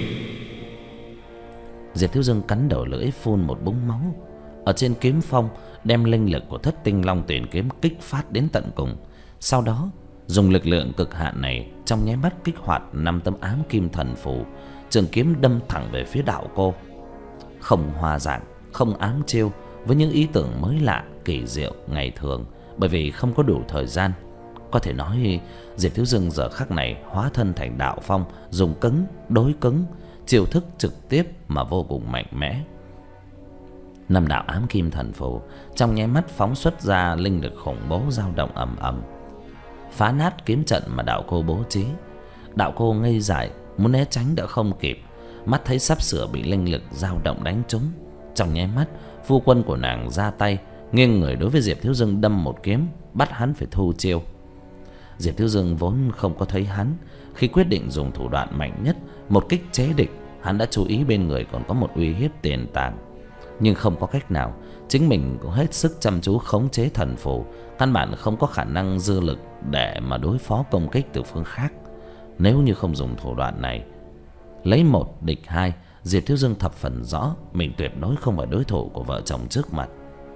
Diệp Thiếu Dương cắn đầu lưỡi phun một búng máu. Ở trên kiếm phong đem linh lực của Thất Tinh Long Tuyển kiếm kích phát đến tận cùng. Sau đó dùng lực lượng cực hạn này trong nháy mắt kích hoạt 5 tấm ám kim thần phù. Trường kiếm đâm thẳng về phía Đạo Cô. Không hòa dạng, không ám chiêu, với những ý tưởng mới lạ kỳ diệu ngày thường, bởi vì không có đủ thời gian. Có thể nói Diệp Thiếu Dương giờ khắc này hóa thân thành Đạo Phong, dùng cứng đối cứng, chiêu thức trực tiếp mà vô cùng mạnh mẽ. 5 đạo ám kim thần phù trong nháy mắt phóng xuất ra linh lực khủng bố dao động ầm ầm, phá nát kiếm trận mà Đạo Cô bố trí. Đạo Cô ngây dại, muốn né tránh đã không kịp, mắt thấy sắp sửa bị linh lực dao động đánh trúng. Trong nháy mắt, phu quân của nàng ra tay nghiêng người đối với Diệp Thiếu Dương đâm một kiếm, bắt hắn phải thu chiêu. Diệp Thiếu Dương vốn không có thấy hắn, khi quyết định dùng thủ đoạn mạnh nhất, một kích chế địch, hắn đã chú ý bên người còn có một uy hiếp tiềm tàng. Nhưng không có cách nào, chính mình cũng hết sức chăm chú khống chế thần phù, căn bản không có khả năng dư lực để mà đối phó công kích từ phương khác. Nếu như không dùng thủ đoạn này, lấy một địch hai, Diệp Thiếu Dương thập phần rõ mình tuyệt đối không phải đối thủ của vợ chồng trước mặt.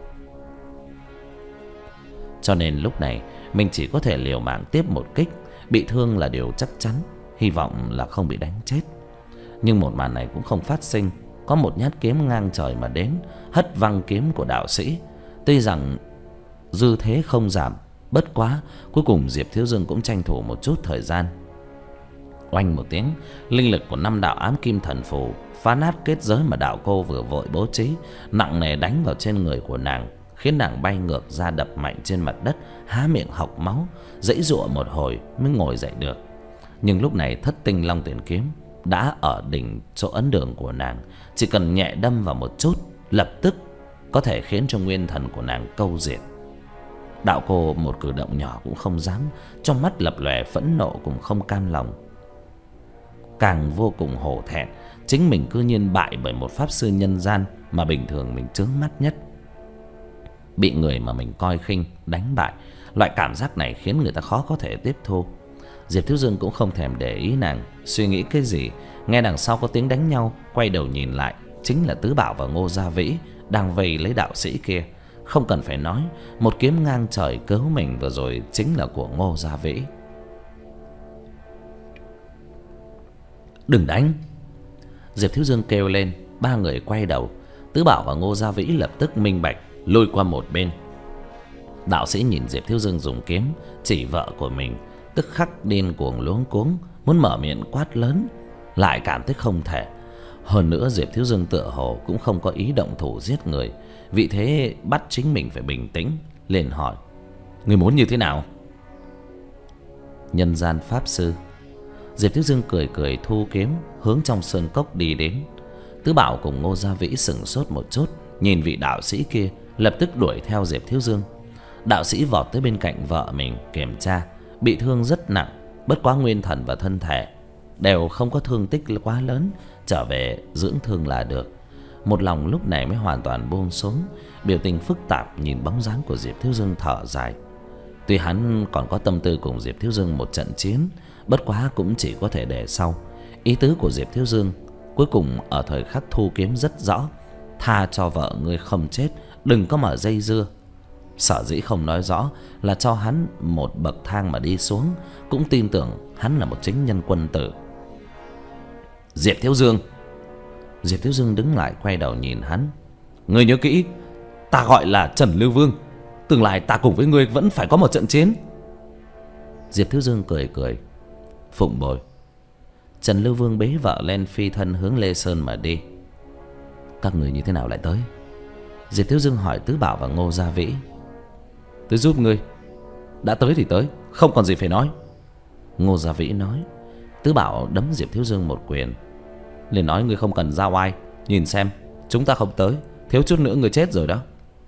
Cho nên lúc này mình chỉ có thể liều mạng tiếp một kích, bị thương là điều chắc chắn, hy vọng là không bị đánh chết. Nhưng một màn này cũng không phát sinh. Có một nhát kiếm ngang trời mà đến, hất văng kiếm của đạo sĩ. Tuy rằng dư thế không giảm, bất quá cuối cùng Diệp Thiếu Dương cũng tranh thủ một chút thời gian. Oanh một tiếng, linh lực của 5 đạo ám kim thần phù phá nát kết giới mà đạo cô vừa vội bố trí, nặng nề đánh vào trên người của nàng, khiến nàng bay ngược ra đập mạnh trên mặt đất, há miệng hộc máu, giãy giụa một hồi mới ngồi dậy được. Nhưng lúc này thất tinh long tiền kiếm đã ở đỉnh chỗ ấn đường của nàng, chỉ cần nhẹ đâm vào một chút, lập tức có thể khiến cho nguyên thần của nàng câu diệt. Đạo cô một cử động nhỏ cũng không dám, trong mắt lập lòe phẫn nộ cùng không cam lòng. Càng vô cùng hổ thẹn, chính mình cư nhiên bại bởi một pháp sư nhân gian mà bình thường mình chướng mắt nhất. Bị người mà mình coi khinh đánh bại, loại cảm giác này khiến người ta khó có thể tiếp thu. Diệp Thiếu Dương cũng không thèm để ý nàng suy nghĩ cái gì. Nghe đằng sau có tiếng đánh nhau, quay đầu nhìn lại, chính là Tứ Bảo và Ngô Gia Vĩ đang vây lấy đạo sĩ kia. Không cần phải nói, một kiếm ngang trời cứu mình vừa rồi chính là của Ngô Gia Vĩ. Đừng đánh! Diệp Thiếu Dương kêu lên. Ba người quay đầu, Tứ Bảo và Ngô Gia Vĩ lập tức minh bạch, lùi qua một bên. Đạo sĩ nhìn Diệp Thiếu Dương dùng kiếm chỉ vợ của mình, tức khắc điên cuồng luống cuống, muốn mở miệng quát lớn, lại cảm thấy không thể. Hơn nữa Diệp Thiếu Dương tựa hồ cũng không có ý động thủ giết người, vì thế bắt chính mình phải bình tĩnh, liền hỏi: người muốn như thế nào? Nhân gian pháp sư. Diệp Thiếu Dương cười cười thu kiếm hướng trong sơn cốc đi đến. Tứ Bảo cùng Ngô Gia Vĩ sững sốt một chút, nhìn vị đạo sĩ kia, lập tức đuổi theo Diệp Thiếu Dương. Đạo sĩ vọt tới bên cạnh vợ mình kiểm tra, bị thương rất nặng, bất quá nguyên thần và thân thể đều không có thương tích quá lớn, trở về dưỡng thương là được. Một lòng lúc này mới hoàn toàn buông xuống, biểu tình phức tạp nhìn bóng dáng của Diệp Thiếu Dương thở dài. Tuy hắn còn có tâm tư cùng Diệp Thiếu Dương một trận chiến, bất quá cũng chỉ có thể để sau. Ý tứ của Diệp Thiếu Dương cuối cùng ở thời khắc thu kiếm rất rõ: tha cho vợ ngươi không chết, đừng có mở dây dưa. Sở dĩ không nói rõ là cho hắn một bậc thang mà đi xuống, cũng tin tưởng hắn là một chính nhân quân tử. Diệp Thiếu Dương. Diệp Thiếu Dương đứng lại quay đầu nhìn hắn. Ngươi nhớ kỹ, ta gọi là Trần Lưu Vương, tương lai ta cùng với ngươi vẫn phải có một trận chiến. Diệp Thiếu Dương cười cười. Phụng bồi. Trần Lưu Vương bế vợ lên phi thân hướng Lê Sơn mà đi. Các người như thế nào lại tới? Diệp Thiếu Dương hỏi Tứ Bảo và Ngô Gia Vĩ. Tôi giúp ngươi. Đã tới thì tới, không còn gì phải nói. Ngô Gia Vĩ nói. Tứ Bảo đấm Diệp Thiếu Dương một quyền, liền nói: ngươi không cần giao ai, nhìn xem chúng ta không tới, thiếu chút nữa ngươi chết rồi đó.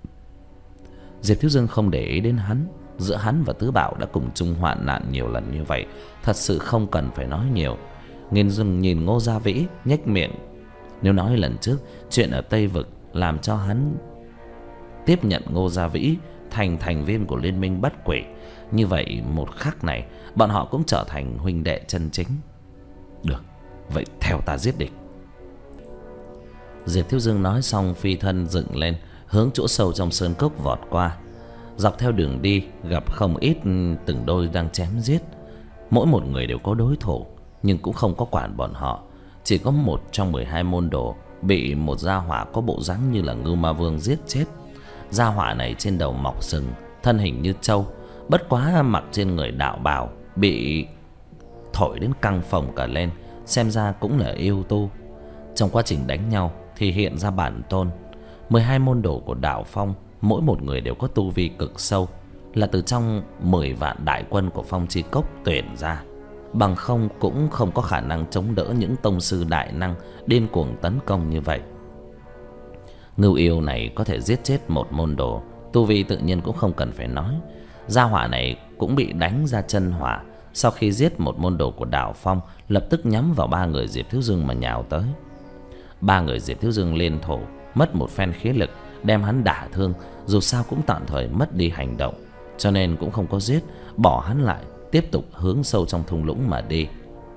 Diệp Thiếu Dương không để ý đến hắn. Giữa hắn và Tứ Bảo đã cùng chung hoạn nạn nhiều lần như vậy, thật sự không cần phải nói nhiều. Nhìn Ngô Gia Vĩ nhếch miệng. Nếu nói lần trước chuyện ở Tây Vực làm cho hắn tiếp nhận Ngô Gia Vĩ thành thành viên của Liên minh Bắt Quỷ, như vậy một khắc này bọn họ cũng trở thành huynh đệ chân chính. Được, vậy theo ta giết địch. Diệp Thiếu Dương nói xong phi thân dựng lên, hướng chỗ sâu trong sơn cốc vọt qua. Dọc theo đường đi gặp không ít từng đôi đang chém giết. Mỗi một người đều có đối thủ, nhưng cũng không có quản bọn họ. Chỉ có một trong 12 môn đồ bị một gia hỏa có bộ dáng như là Ngưu Ma Vương giết chết. Gia hỏa này trên đầu mọc sừng, thân hình như trâu, bất quá mặc trên người đạo bào bị thổi đến căng phồng cả lên, xem ra cũng là yêu tu. Trong quá trình đánh nhau thì hiện ra bản tôn. 12 môn đồ của Đạo Phong, mỗi một người đều có tu vi cực sâu, là từ trong 10 vạn đại quân của Phong Chi Cốc tuyển ra. Bằng không cũng không có khả năng chống đỡ những tông sư đại năng điên cuồng tấn công như vậy. Ngưu yêu này có thể giết chết một môn đồ tu vi tự nhiên cũng không cần phải nói. Gia hỏa này cũng bị đánh ra chân hỏa. Sau khi giết một môn đồ của Đạo Phong, lập tức nhắm vào ba người Diệp Thiếu Dương mà nhào tới. Ba người Diệp Thiếu Dương liên thủ, mất một phen khí lực, đem hắn đả thương. Dù sao cũng tạm thời mất đi hành động, cho nên cũng không có giết, bỏ hắn lại, tiếp tục hướng sâu trong thung lũng mà đi.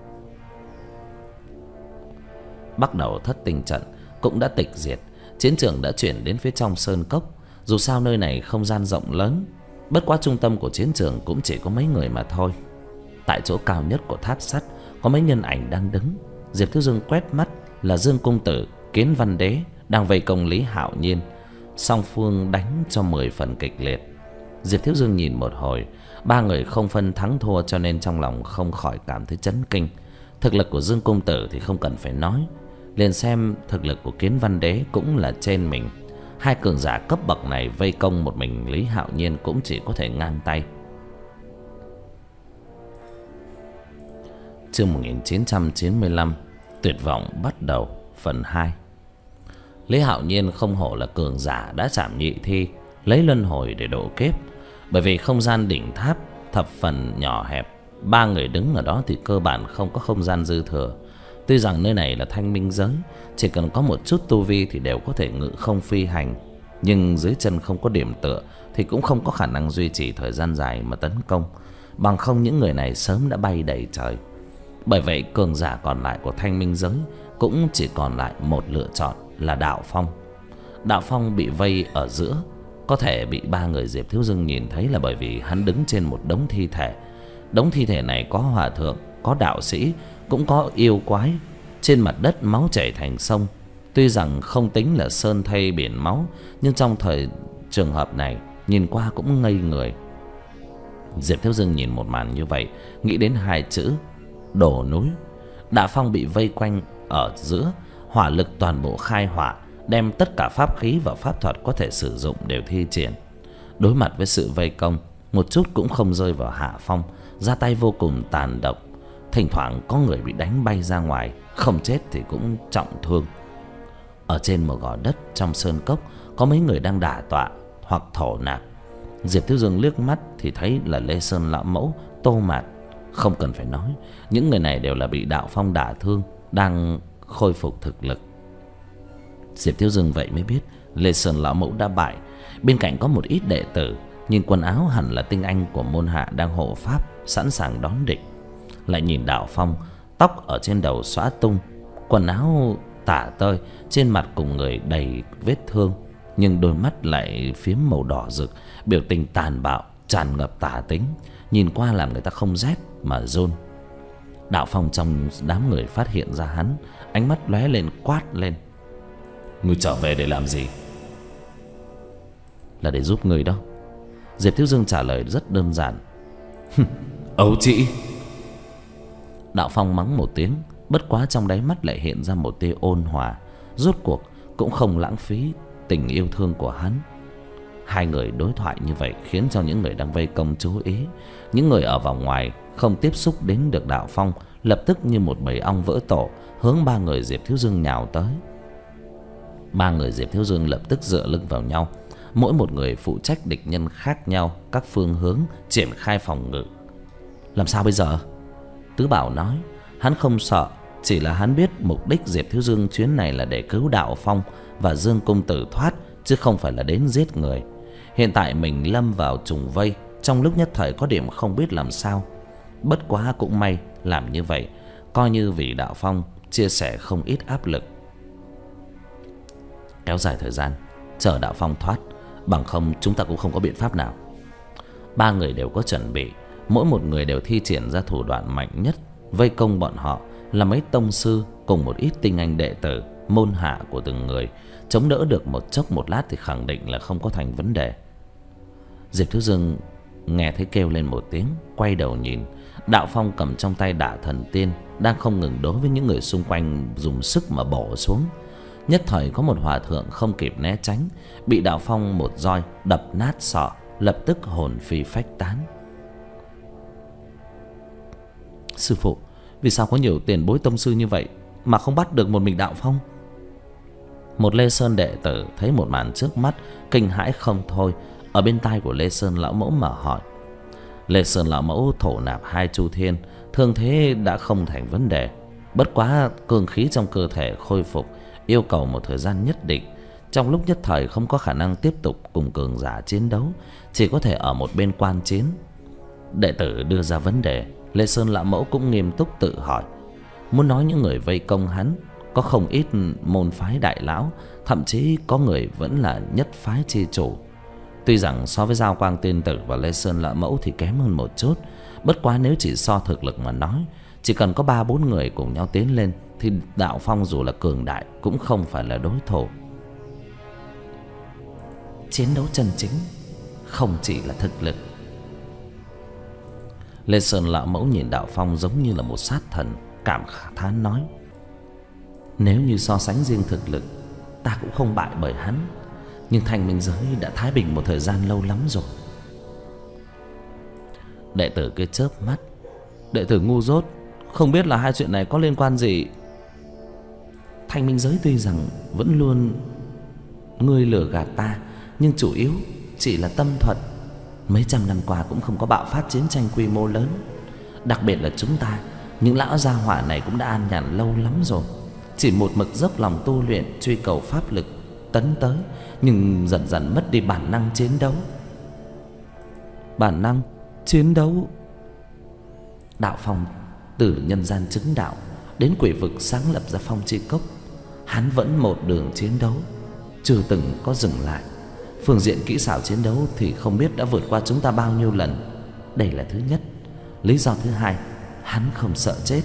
Bắt đầu Thất Tinh trận cũng đã tịch diệt, chiến trường đã chuyển đến phía trong sơn cốc. Dù sao nơi này không gian rộng lớn, bất quá trung tâm của chiến trường cũng chỉ có mấy người mà thôi. Tại chỗ cao nhất của tháp sắt có mấy nhân ảnh đang đứng. Diệp Thiếu Dương quét mắt là Dương Công Tử, Kiến Văn Đế đang vây công Lý Hạo Nhiên. Song phương đánh cho 10 phần kịch liệt. Diệp Thiếu Dương nhìn một hồi, ba người không phân thắng thua, cho nên trong lòng không khỏi cảm thấy chấn kinh. Thực lực của Dương Công Tử thì không cần phải nói, liền xem thực lực của Kiến Văn Đế cũng là trên mình. Hai cường giả cấp bậc này vây công một mình Lý Hạo Nhiên cũng chỉ có thể ngang tay. Chương 1995 Tuyệt vọng bắt đầu, phần 2. Lý Hạo Nhiên không hổ là cường giả đã chạm nhị thi, lấy luân hồi để độ kiếp. Bởi vì không gian đỉnh tháp thập phần nhỏ hẹp, ba người đứng ở đó thì cơ bản không có không gian dư thừa. Tuy rằng nơi này là thanh minh giới, chỉ cần có một chút tu vi thì đều có thể ngự không phi hành, nhưng dưới chân không có điểm tựa thì cũng không có khả năng duy trì thời gian dài mà tấn công. Bằng không những người này sớm đã bay đầy trời. Bởi vậy cường giả còn lại của thanh minh giới cũng chỉ còn lại một lựa chọn là Đạo Phong. Đạo Phong bị vây ở giữa, có thể bị ba người Diệp Thiếu Dương nhìn thấy là bởi vì hắn đứng trên một đống thi thể. Đống thi thể này có hòa thượng, có đạo sĩ, cũng có yêu quái. Trên mặt đất máu chảy thành sông. Tuy rằng không tính là sơn thây biển máu, nhưng trong trường hợp này nhìn qua cũng ngây người. Diệp Thiếu Dương nhìn một màn như vậy, nghĩ đến hai chữ đổ núi. Đạo Phong bị vây quanh ở giữa, hỏa lực toàn bộ khai hỏa, đem tất cả pháp khí và pháp thuật có thể sử dụng đều thi triển. Đối mặt với sự vây công, một chút cũng không rơi vào hạ phong, ra tay vô cùng tàn độc. Thỉnh thoảng có người bị đánh bay ra ngoài, không chết thì cũng trọng thương. Ở trên một gò đất trong sơn cốc có mấy người đang đả tọa hoặc thổ nạp. Diệp Thiếu Dương liếc mắt thì thấy là Lê Sơn Lão Mẫu, Tô Mạt. Không cần phải nói, những người này đều là bị Đạo Phong đả thương, đang khôi phục thực lực. Diệp Thiếu Dương vậy mới biết Lê Sơn Lão Mẫu đã bại. Bên cạnh có một ít đệ tử, nhìn quần áo hẳn là tinh anh của môn hạ đang hộ pháp, sẵn sàng đón địch. Lại nhìn Đạo Phong, tóc ở trên đầu xõa tung, quần áo tả tơi, trên mặt cùng người đầy vết thương, nhưng đôi mắt lại phiếm màu đỏ rực, biểu tình tàn bạo, tràn ngập tà tính, nhìn qua làm người ta không rét mà run. Đạo Phong trong đám người phát hiện ra hắn, ánh mắt lóe lên, quát lên: "Ngươi trở về để làm gì?" "Là để giúp người đó." Diệp Thiếu Dương trả lời rất đơn giản. "Ấu trĩ." Đạo Phong mắng một tiếng, bất quá trong đáy mắt lại hiện ra một tia ôn hòa. Rốt cuộc cũng không lãng phí tình yêu thương của hắn. Hai người đối thoại như vậy khiến cho những người đang vây công chú ý. Những người ở vòng ngoài không tiếp xúc đến được Đạo Phong, lập tức như một bầy ong vỡ tổ, hướng ba người Diệp Thiếu Dương nhào tới. Ba người Diệp Thiếu Dương lập tức dựa lưng vào nhau, mỗi một người phụ trách địch nhân khác nhau, các phương hướng triển khai phòng ngự. "Làm sao bây giờ?" Tứ Bảo nói. Hắn không sợ, chỉ là hắn biết mục đích Diệp Thiếu Dương chuyến này là để cứu Đạo Phong và Dương Công Tử thoát, chứ không phải là đến giết người. Hiện tại mình lâm vào trùng vây, trong lúc nhất thời có điểm không biết làm sao. Bất quá cũng may làm như vậy, coi như vì Đạo Phong chia sẻ không ít áp lực. Kéo dài thời gian, chờ Đạo Phong thoát, bằng không chúng ta cũng không có biện pháp nào. Ba người đều có chuẩn bị, mỗi một người đều thi triển ra thủ đoạn mạnh nhất. Vây công bọn họ là mấy tông sư cùng một ít tinh anh đệ tử, môn hạ của từng người. Chống đỡ được một chốc một lát thì khẳng định là không có thành vấn đề. Diệp Thiếu Dương nghe thấy kêu lên một tiếng, quay đầu nhìn. Đạo Phong cầm trong tay Đả Thần Tiên, đang không ngừng đối với những người xung quanh dùng sức mà bổ xuống. Nhất thời có một hòa thượng không kịp né tránh, bị Đạo Phong một roi đập nát sọ, lập tức hồn phi phách tán. "Sư phụ, vì sao có nhiều tiền bối tông sư như vậy mà không bắt được một mình Đạo Phong?" Một Lê Sơn đệ tử thấy một màn trước mắt, kinh hãi không thôi. ở bên tai của Lê Sơn lão mẫu mà hỏi. Lê Sơn lão mẫu thổ nạp 2 chu thiên, thương thế đã không thành vấn đề. Bất quá cương khí trong cơ thể khôi phục yêu cầu một thời gian nhất định. Trong lúc nhất thời không có khả năng tiếp tục cùng cường giả chiến đấu, chỉ có thể ở một bên quan chiến. Đệ tử đưa ra vấn đề, Lê Sơn lão mẫu cũng nghiêm túc tự hỏi. Muốn nói những người vây công hắn có không ít môn phái đại lão, thậm chí có người vẫn là nhất phái chi chủ. Tuy rằng so với Giao Quang Tiên Tử và Lê Sơn lão mẫu thì kém hơn một chút, bất quá nếu chỉ so thực lực mà nói, chỉ cần có 3-4 người cùng nhau tiến lên thì Đạo Phong dù là cường đại cũng không phải là đối thủ. Chiến đấu chân chính không chỉ là thực lực. Lê Sơn lão mẫu nhìn Đạo Phong giống như là một sát thần, cảm thán nói: nếu như so sánh riêng thực lực, ta cũng không bại bởi hắn, nhưng Thanh Minh giới đã thái bình một thời gian lâu lắm rồi. Đệ tử kia chớp mắt: đệ tử ngu dốt, không biết là hai chuyện này có liên quan gì. Thanh Minh giới tuy rằng vẫn luôn ngươi lừa gạt ta, nhưng chủ yếu chỉ là tâm thuật. Mấy trăm năm qua cũng không có bạo phát chiến tranh quy mô lớn. Đặc biệt là chúng ta, những lão gia hỏa này cũng đã an nhàn lâu lắm rồi, chỉ một mực dốc lòng tu luyện, truy cầu pháp lực tấn tới, nhưng dần dần mất đi bản năng chiến đấu. Bản năng chiến đấu? Đạo Phong từ nhân gian chứng đạo đến quỷ vực sáng lập ra Phong Chi Cốc, hắn vẫn một đường chiến đấu, chưa từng có dừng lại. Phương diện kỹ xảo chiến đấu thì không biết đã vượt qua chúng ta bao nhiêu lần. Đây là thứ nhất. Lý do thứ hai, hắn không sợ chết.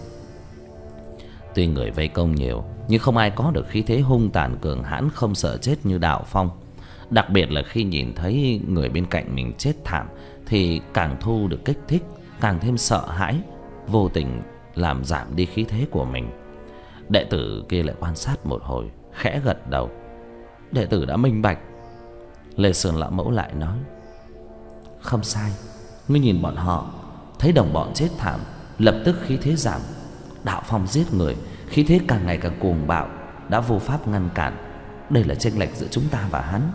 Tuy người vây công nhiều, nhưng không ai có được khí thế hung tàn cường hãn không sợ chết như Đạo Phong. Đặc biệt là khi nhìn thấy người bên cạnh mình chết thảm thì càng thu được kích thích, càng thêm sợ hãi, vô tình làm giảm đi khí thế của mình. Đệ tử kia lại quan sát một hồi, khẽ gật đầu: đệ tử đã minh bạch. Lê Sơn lão mẫu lại nói: không sai, ngươi nhìn bọn họ, thấy đồng bọn chết thảm, lập tức khí thế giảm. Đạo Phong giết người, khí thế càng ngày càng cuồng bạo, đã vô pháp ngăn cản. Đây là chênh lệch giữa chúng ta và hắn.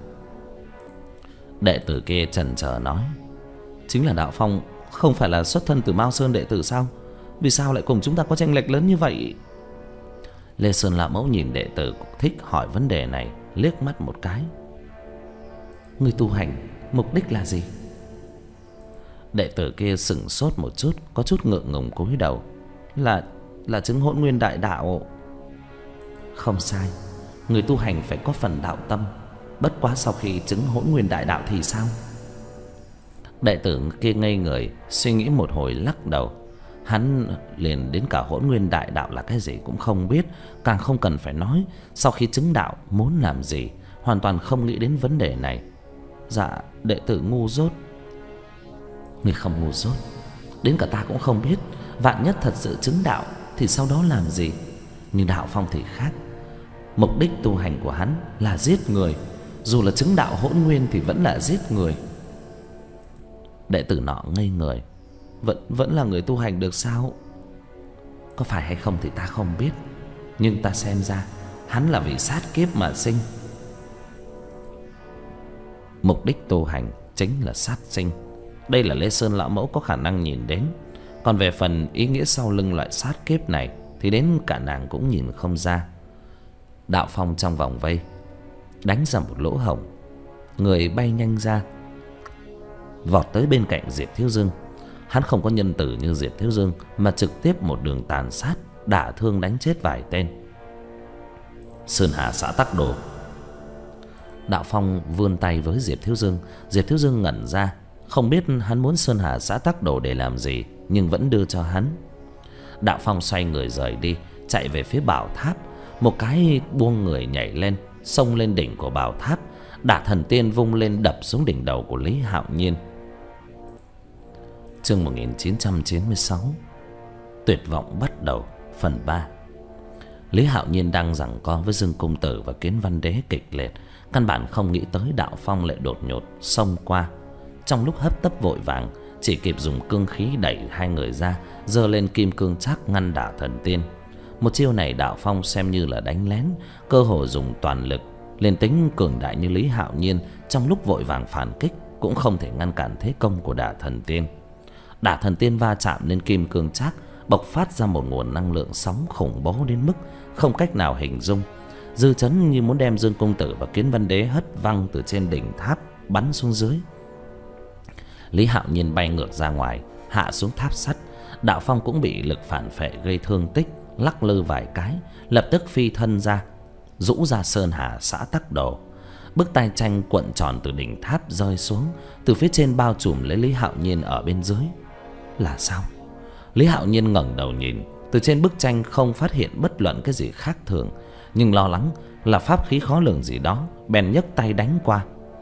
Đệ tử kia chần chờ nói: chính là Đạo Phong không phải là xuất thân từ Mao Sơn đệ tử sao? Vì sao lại cùng chúng ta có chênh lệch lớn như vậy? Lê Sơn lão mẫu nhìn đệ tử thích hỏi vấn đề này, liếc mắt một cái: ngươi tu hành mục đích là gì? Đệ tử kia sững sốt một chút, có chút ngượng ngùng cúi đầu: là chứng Hỗn Nguyên đại đạo. Không sai, người tu hành phải có phần đạo tâm. Bất quá sau khi chứng Hỗn Nguyên đại đạo thì sao? Đệ tử kia ngây người, suy nghĩ một hồi lắc đầu. Hắn liền đến cả Hỗn Nguyên đại đạo là cái gì cũng không biết, càng không cần phải nói sau khi chứng đạo muốn làm gì, hoàn toàn không nghĩ đến vấn đề này. Dạ, đệ tử ngu dốt. Người không ngu dốt, đến cả ta cũng không biết. Vạn nhất thật sự chứng đạo thì sau đó làm gì? Nhưng Đạo Phong thì khác. Mục đích tu hành của hắn là giết người, dù là chứng đạo Hỗn Nguyên thì vẫn là giết người. Đệ tử nọ ngây người: Vẫn là người tu hành được sao? Có phải hay không thì ta không biết, nhưng ta xem ra hắn là vì sát kiếp mà sinh. Mục đích tu hành chính là sát sinh. Đây là Lê Sơn lão mẫu có khả năng nhìn đến. Còn về phần ý nghĩa sau lưng loại sát kiếp này thì đến cả nàng cũng nhìn không ra. Đạo Phong trong vòng vây đánh ra một lỗ hổng, người bay nhanh ra, vọt tới bên cạnh Diệp Thiếu Dương. Hắn không có nhân từ như Diệp Thiếu Dương, mà trực tiếp một đường tàn sát, đả thương đánh chết vài tên. Sơn Hà xã tắc đồ. Đạo Phong vươn tay với Diệp Thiếu Dương. Diệp Thiếu Dương ngẩn ra, không biết hắn muốn Sơn Hà xã tắc đồ để làm gì, nhưng vẫn đưa cho hắn. Đạo Phong xoay người rời đi, chạy về phía bảo tháp. Một cái buông người nhảy lên, xông lên đỉnh của bảo tháp, Đả Thần Tiên vung lên đập xuống đỉnh đầu của Lý Hạo Nhiên. Chương 1996. Tuyệt vọng bắt đầu, phần 3. Lý Hạo Nhiên đang giằng co với Dương Công Tử và Kiến Văn Đế kịch liệt, căn bản không nghĩ tới Đạo Phong lại đột nhột xông qua. Trong lúc hấp tấp vội vàng, chỉ kịp dùng cương khí đẩy hai người ra, giơ lên kim cương trác ngăn Đả Thần Tiên. Một chiêu này Đạo Phong xem như là đánh lén, cơ hồ dùng toàn lực liền tính cường đại như Lý Hạo Nhiên trong lúc vội vàng phản kích cũng không thể ngăn cản thế công của Đả Thần Tiên. Đả Thần Tiên va chạm lên kim cương trác, bộc phát ra một nguồn năng lượng sóng khủng bố đến mức không cách nào hình dung, dư chấn như muốn đem Dương Công Tử và Kiến Văn Đế hất văng từ trên đỉnh tháp bắn xuống dưới. Lý Hạo Nhiên bay ngược ra ngoài, hạ xuống tháp sắt. Đạo Phong cũng bị lực phản phệ gây thương tích, lắc lư vài cái, lập tức phi thân ra, rũ ra Sơn Hà Xã Tắc Đồ. Bức tay tranh cuộn tròn từ đỉnh tháp rơi xuống, từ phía trên bao trùm lấy Lý Hạo Nhiên ở bên dưới. Là sao? Lý Hạo Nhiên ngẩng đầu nhìn, từ trên bức tranh không phát hiện bất luận cái gì khác thường, nhưng lo lắng là pháp khí khó lường gì đó, bèn nhấc tay đánh qua.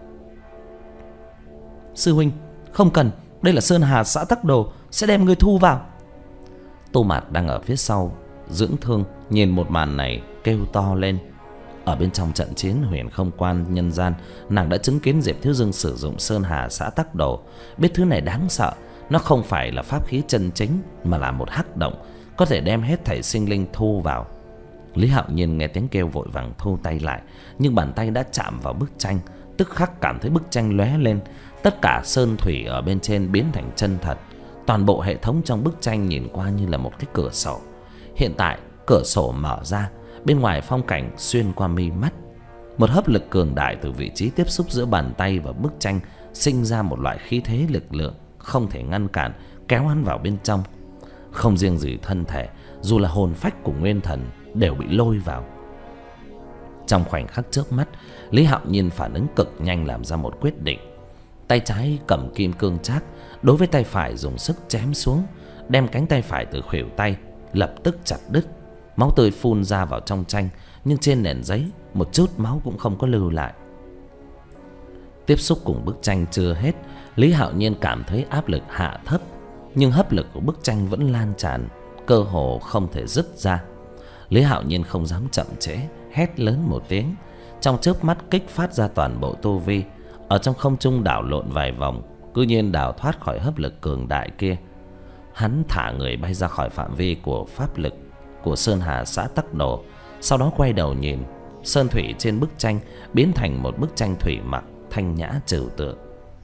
Sư huynh, không cần, đây là Sơn Hà Xã Tắc Đồ, sẽ đem người thu vào. Tô Mạt đang ở phía sau dưỡng thương, nhìn một màn này kêu to lên. Ở bên trong trận chiến Huyền Không Quan nhân gian, nàng đã chứng kiến Diệp Thiếu Dương sử dụng Sơn Hà Xã Tắc Đồ, biết thứ này đáng sợ. Nó không phải là pháp khí chân chính, mà là một hắc động, có thể đem hết thảy sinh linh thu vào. Lý Hạo Nhiên nghe tiếng kêu vội vàng thu tay lại, nhưng bàn tay đã chạm vào bức tranh, tức khắc cảm thấy bức tranh lóe lên, tất cả sơn thủy ở bên trên biến thành chân thật. Toàn bộ hệ thống trong bức tranh nhìn qua như là một cái cửa sổ. Hiện tại cửa sổ mở ra, bên ngoài phong cảnh xuyên qua mi mắt. Một hấp lực cường đại từ vị trí tiếp xúc giữa bàn tay và bức tranh sinh ra một loại khí thế lực lượng không thể ngăn cản, kéo hắn vào bên trong. Không riêng gì thân thể, dù là hồn phách của nguyên thần đều bị lôi vào. Trong khoảnh khắc trước mắt, Lý Hạo Nhiên phản ứng cực nhanh, làm ra một quyết định. Tay trái cầm kim cương trác, đối với tay phải dùng sức chém xuống, đem cánh tay phải từ khuỷu tay lập tức chặt đứt. Máu tươi phun ra vào trong tranh, nhưng trên nền giấy một chút máu cũng không có lưu lại. Tiếp xúc cùng bức tranh chưa hết, Lý Hạo Nhiên cảm thấy áp lực hạ thấp, nhưng hấp lực của bức tranh vẫn lan tràn, cơ hồ không thể dứt ra. Lý Hạo Nhiên không dám chậm trễ, hét lớn một tiếng, trong chớp mắt kích phát ra toàn bộ tu vi, ở trong không trung đảo lộn vài vòng, cư nhiên đào thoát khỏi hấp lực cường đại kia. Hắn thả người bay ra khỏi phạm vi của pháp lực của Sơn Hà Xã Tắc Đồ, sau đó quay đầu nhìn, sơn thủy trên bức tranh biến thành một bức tranh thủy mặc thanh nhã trừu tượng.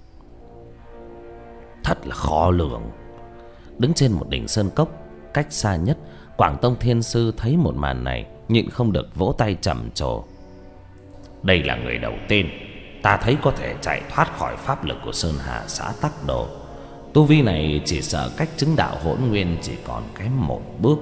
Thật là khó lường. Đứng trên một đỉnh sơn cốc cách xa nhất, Quảng Tông Thiên Sư thấy một màn này, nhịn không được vỗ tay trầm trồ. Đây là người đầu tiên ta thấy có thể chạy thoát khỏi pháp lực của Sơn Hà Xã Tắc Đồ. Tu vi này chỉ sợ cách chứng đạo hỗn nguyên chỉ còn kém một bước.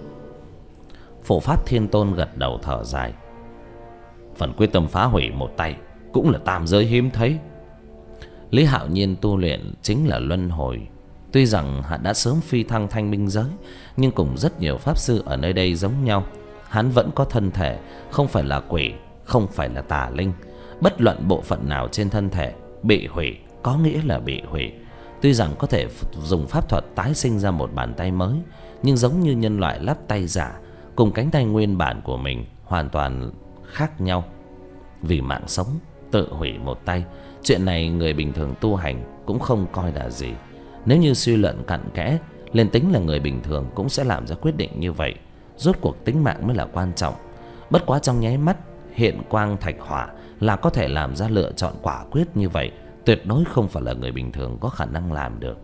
Phổ Pháp Thiên Tôn gật đầu thở dài. Phần quyết tâm phá hủy một tay cũng là tam giới hiếm thấy. Lý Hạo Nhiên tu luyện chính là luân hồi. Tuy rằng hắn đã sớm phi thăng thanh minh giới, nhưng cùng rất nhiều pháp sư ở nơi đây giống nhau, hắn vẫn có thân thể, không phải là quỷ, không phải là tà linh. Bất luận bộ phận nào trên thân thể bị hủy có nghĩa là bị hủy. Tuy rằng có thể dùng pháp thuật tái sinh ra một bàn tay mới, nhưng giống như nhân loại lắp tay giả, cùng cánh tay nguyên bản của mình hoàn toàn khác nhau. Vì mạng sống tự hủy một tay, chuyện này người bình thường tu hành cũng không coi là gì. Nếu như suy luận cặn kẽ, liền tính là người bình thường cũng sẽ làm ra quyết định như vậy. Rốt cuộc tính mạng mới là quan trọng. Bất quá trong nháy mắt hiện quang thạch hỏa là có thể làm ra lựa chọn quả quyết như vậy, tuyệt đối không phải là người bình thường có khả năng làm được.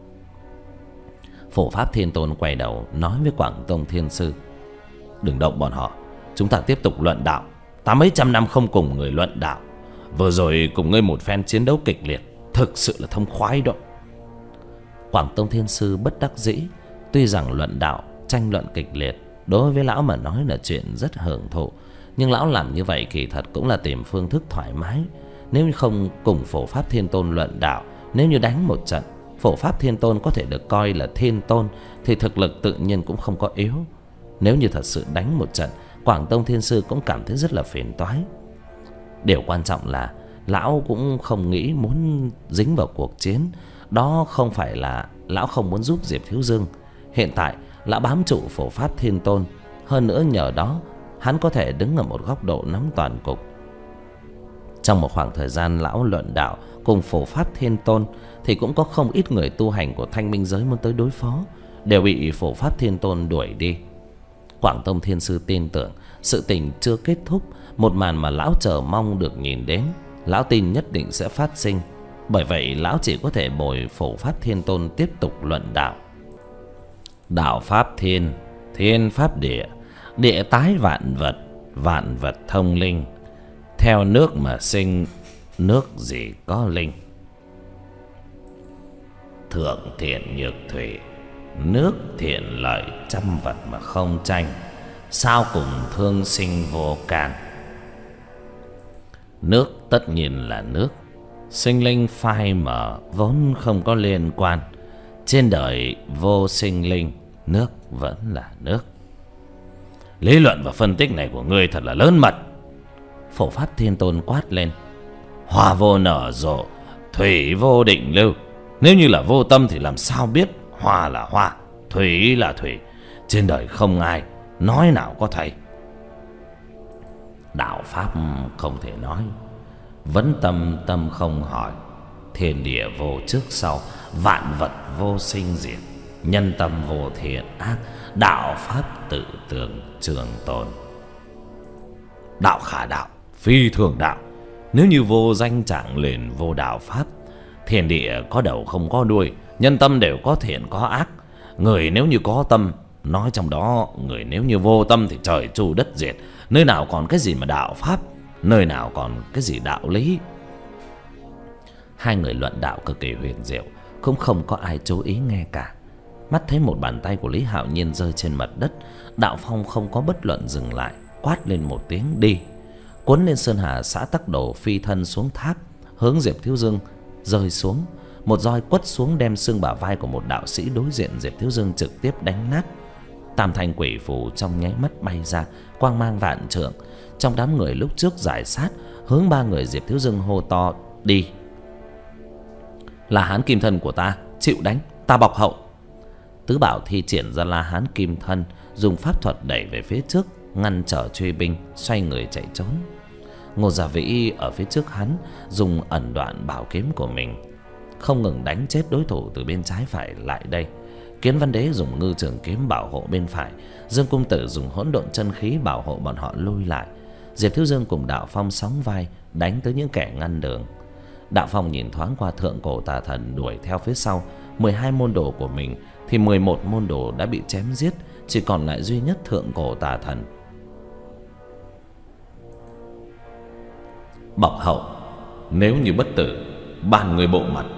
Phổ Pháp Thiên Tôn quay đầu nói với Quảng Tông Thiên Sư: Đừng động bọn họ, chúng ta tiếp tục luận đạo. Ta mấy trăm năm không cùng người luận đạo, vừa rồi cùng ngươi một phen chiến đấu kịch liệt, thực sự là thông khoái đó. Quảng Tông Thiên Sư bất đắc dĩ. Tuy rằng luận đạo, tranh luận kịch liệt đối với lão mà nói là chuyện rất hưởng thụ, nhưng lão làm như vậy kỳ thật cũng là tìm phương thức thoải mái. Nếu như không cùng Phổ Pháp Thiên Tôn luận đạo, nếu như đánh một trận, Phổ Pháp Thiên Tôn có thể được coi là thiên tôn, thì thực lực tự nhiên cũng không có yếu. Nếu như thật sự đánh một trận, Quảng Tông Thiên Sư cũng cảm thấy rất là phiền toái. Điều quan trọng là lão cũng không nghĩ muốn dính vào cuộc chiến. Đó không phải là lão không muốn giúp Diệp Thiếu Dương. Hiện tại lão bám trụ Phổ Pháp Thiên Tôn, hơn nữa nhờ đó hắn có thể đứng ở một góc độ nắm toàn cục. Trong một khoảng thời gian lão luận đạo cùng Phổ Pháp Thiên Tôn, thì cũng có không ít người tu hành của thanh minh giới muốn tới đối phó, đều bị Phổ Pháp Thiên Tôn đuổi đi. Quảng Tông Thiên Sư tin tưởng sự tình chưa kết thúc, một màn mà lão chờ mong được nhìn đến. Lão tin nhất định sẽ phát sinh. Bởi vậy lão chỉ có thể bồi Phổ Pháp Thiên Tôn tiếp tục luận đạo. Đạo pháp thiên, thiên pháp địa, địa tái vạn vật, vạn vật thông linh. Theo nước mà sinh, nước gì có linh. Thượng thiện nhược thủy, nước thiện lợi trăm vật mà không tranh. Sao cùng thương sinh vô can. Nước tất nhiên là nước, sinh linh phai mờ vốn không có liên quan. Trên đời vô sinh linh, nước vẫn là nước. Lý luận và phân tích này của ngươi thật là lớn mật. Phổ Pháp Thiên Tôn quát lên. Hoa vô nở rộ, thủy vô định lưu. Nếu như là vô tâm thì làm sao biết hoa là hoa, thủy là thủy. Trên đời không ai nói nào có thầy. Đạo pháp không thể nói, vấn tâm tâm không hỏi. Thiên địa vô trước sau, vạn vật vô sinh diệt. Nhân tâm vô thiện ác, đạo pháp tự tường trường tồn. Đạo khả đạo, phi thường đạo. Nếu như vô danh chẳng liền vô đạo pháp. Thiên địa có đầu không có đuôi, nhân tâm đều có thiện có ác. Người nếu như có tâm, nói trong đó người nếu như vô tâm thì trời tru đất diệt. Nơi nào còn cái gì mà đạo pháp, nơi nào còn cái gì đạo lý. Hai người luận đạo cực kỳ huyền diệu, cũng không có ai chú ý nghe cả. Mắt thấy một bàn tay của Lý Hạo Nhiên rơi trên mặt đất, Đạo Phong không có bất luận dừng lại, quát lên một tiếng đi. Cuốn lên Sơn Hà xã Tắc Đồ phi thân xuống thác, hướng Diệp Thiếu Dương rơi xuống. Một roi quất xuống đem xương bả vai của một đạo sĩ đối diện Diệp Thiếu Dương trực tiếp đánh nát. Tam thanh quỷ phù trong nháy mắt bay ra, quang mang vạn trượng. Trong đám người lúc trước giải sát, hướng ba người Diệp Thiếu Dương hô to đi. La Hán Kim Thân của ta, chịu đánh, ta bọc hậu. Tứ Bảo thi triển ra La Hán Kim Thân, dùng pháp thuật đẩy về phía trước, ngăn trở truy binh, xoay người chạy trốn. Ngô Giả Vĩ ở phía trước hắn, dùng ẩn đoạn bảo kiếm của mình, không ngừng đánh chết đối thủ từ bên trái phải lại đây. Kiến Văn Đế dùng ngư trường kiếm bảo hộ bên phải, Dương Cung Tử dùng hỗn độn chân khí bảo hộ bọn họ lui lại. Diệp Thiếu Dương cùng Đạo Phong sóng vai đánh tới những kẻ ngăn đường. Đạo Phong nhìn thoáng qua Thượng Cổ Tà Thần đuổi theo phía sau 12 môn đồ của mình, thì 11 môn đồ đã bị chém giết, chỉ còn lại duy nhất Thượng Cổ Tà Thần. Bọc hậu, nếu như bất tử, ban người bộ mặt.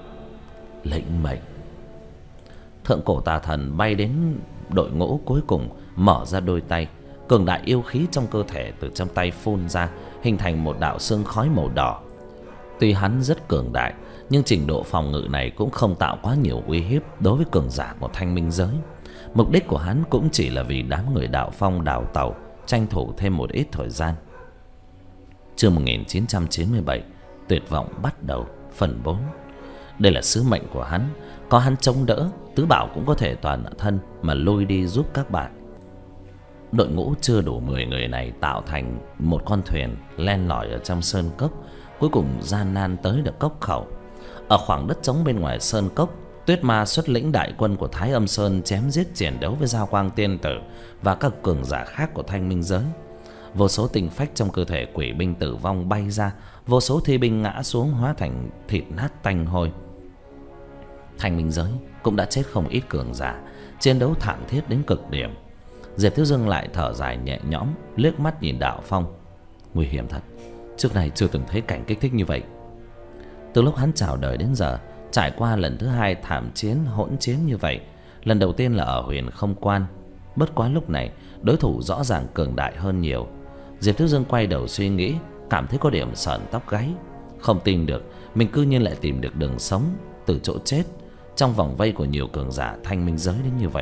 Lệnh mệnh. Thượng Cổ Tà Thần bay đến đội ngũ cuối cùng, mở ra đôi tay, cường đại yêu khí trong cơ thể từ trong tay phun ra, hình thành một đạo xương khói màu đỏ. Tuy hắn rất cường đại, nhưng trình độ phòng ngự này cũng không tạo quá nhiều uy hiếp đối với cường giả của Thanh Minh giới. Mục đích của hắn cũng chỉ là vì đám người Đạo Phong đào tàu, tranh thủ thêm một ít thời gian. Chương 1997, tuyệt vọng bắt đầu, phần 4. Đây là sứ mệnh của hắn, có hắn chống đỡ, Tứ Bảo cũng có thể toàn thân mà lôi đi giúp các bạn. Đội ngũ chưa đủ 10 người này tạo thành một con thuyền len lỏi ở trong sơn cốc, cuối cùng gian nan tới được cốc khẩu. Ở khoảng đất trống bên ngoài sơn cốc, Tuyết Ma xuất lĩnh đại quân của Thái Âm Sơn chém giết chiến đấu với Giao Quang Tiên Tử và các cường giả khác của Thanh Minh giới. Vô số tinh phách trong cơ thể quỷ binh tử vong bay ra, vô số thi binh ngã xuống hóa thành thịt nát tanh hôi. Thanh Minh giới cũng đã chết không ít cường giả, chiến đấu thảm thiết đến cực điểm. Diệp Thiếu Dương lại thở dài nhẹ nhõm, liếc mắt nhìn Đạo Phong. Nguy hiểm thật, trước này chưa từng thấy cảnh kích thích như vậy. Từ lúc hắn chào đời đến giờ, trải qua lần thứ hai thảm chiến hỗn chiến như vậy. Lần đầu tiên là ở Huyền Không Quan, bất quá lúc này đối thủ rõ ràng cường đại hơn nhiều. Diệp Thiếu Dương quay đầu suy nghĩ, cảm thấy có điểm sởn tóc gáy. Không tin được mình cư nhiên lại tìm được đường sống từ chỗ chết trong vòng vây của nhiều cường giả Thanh Minh giới đến như vậy.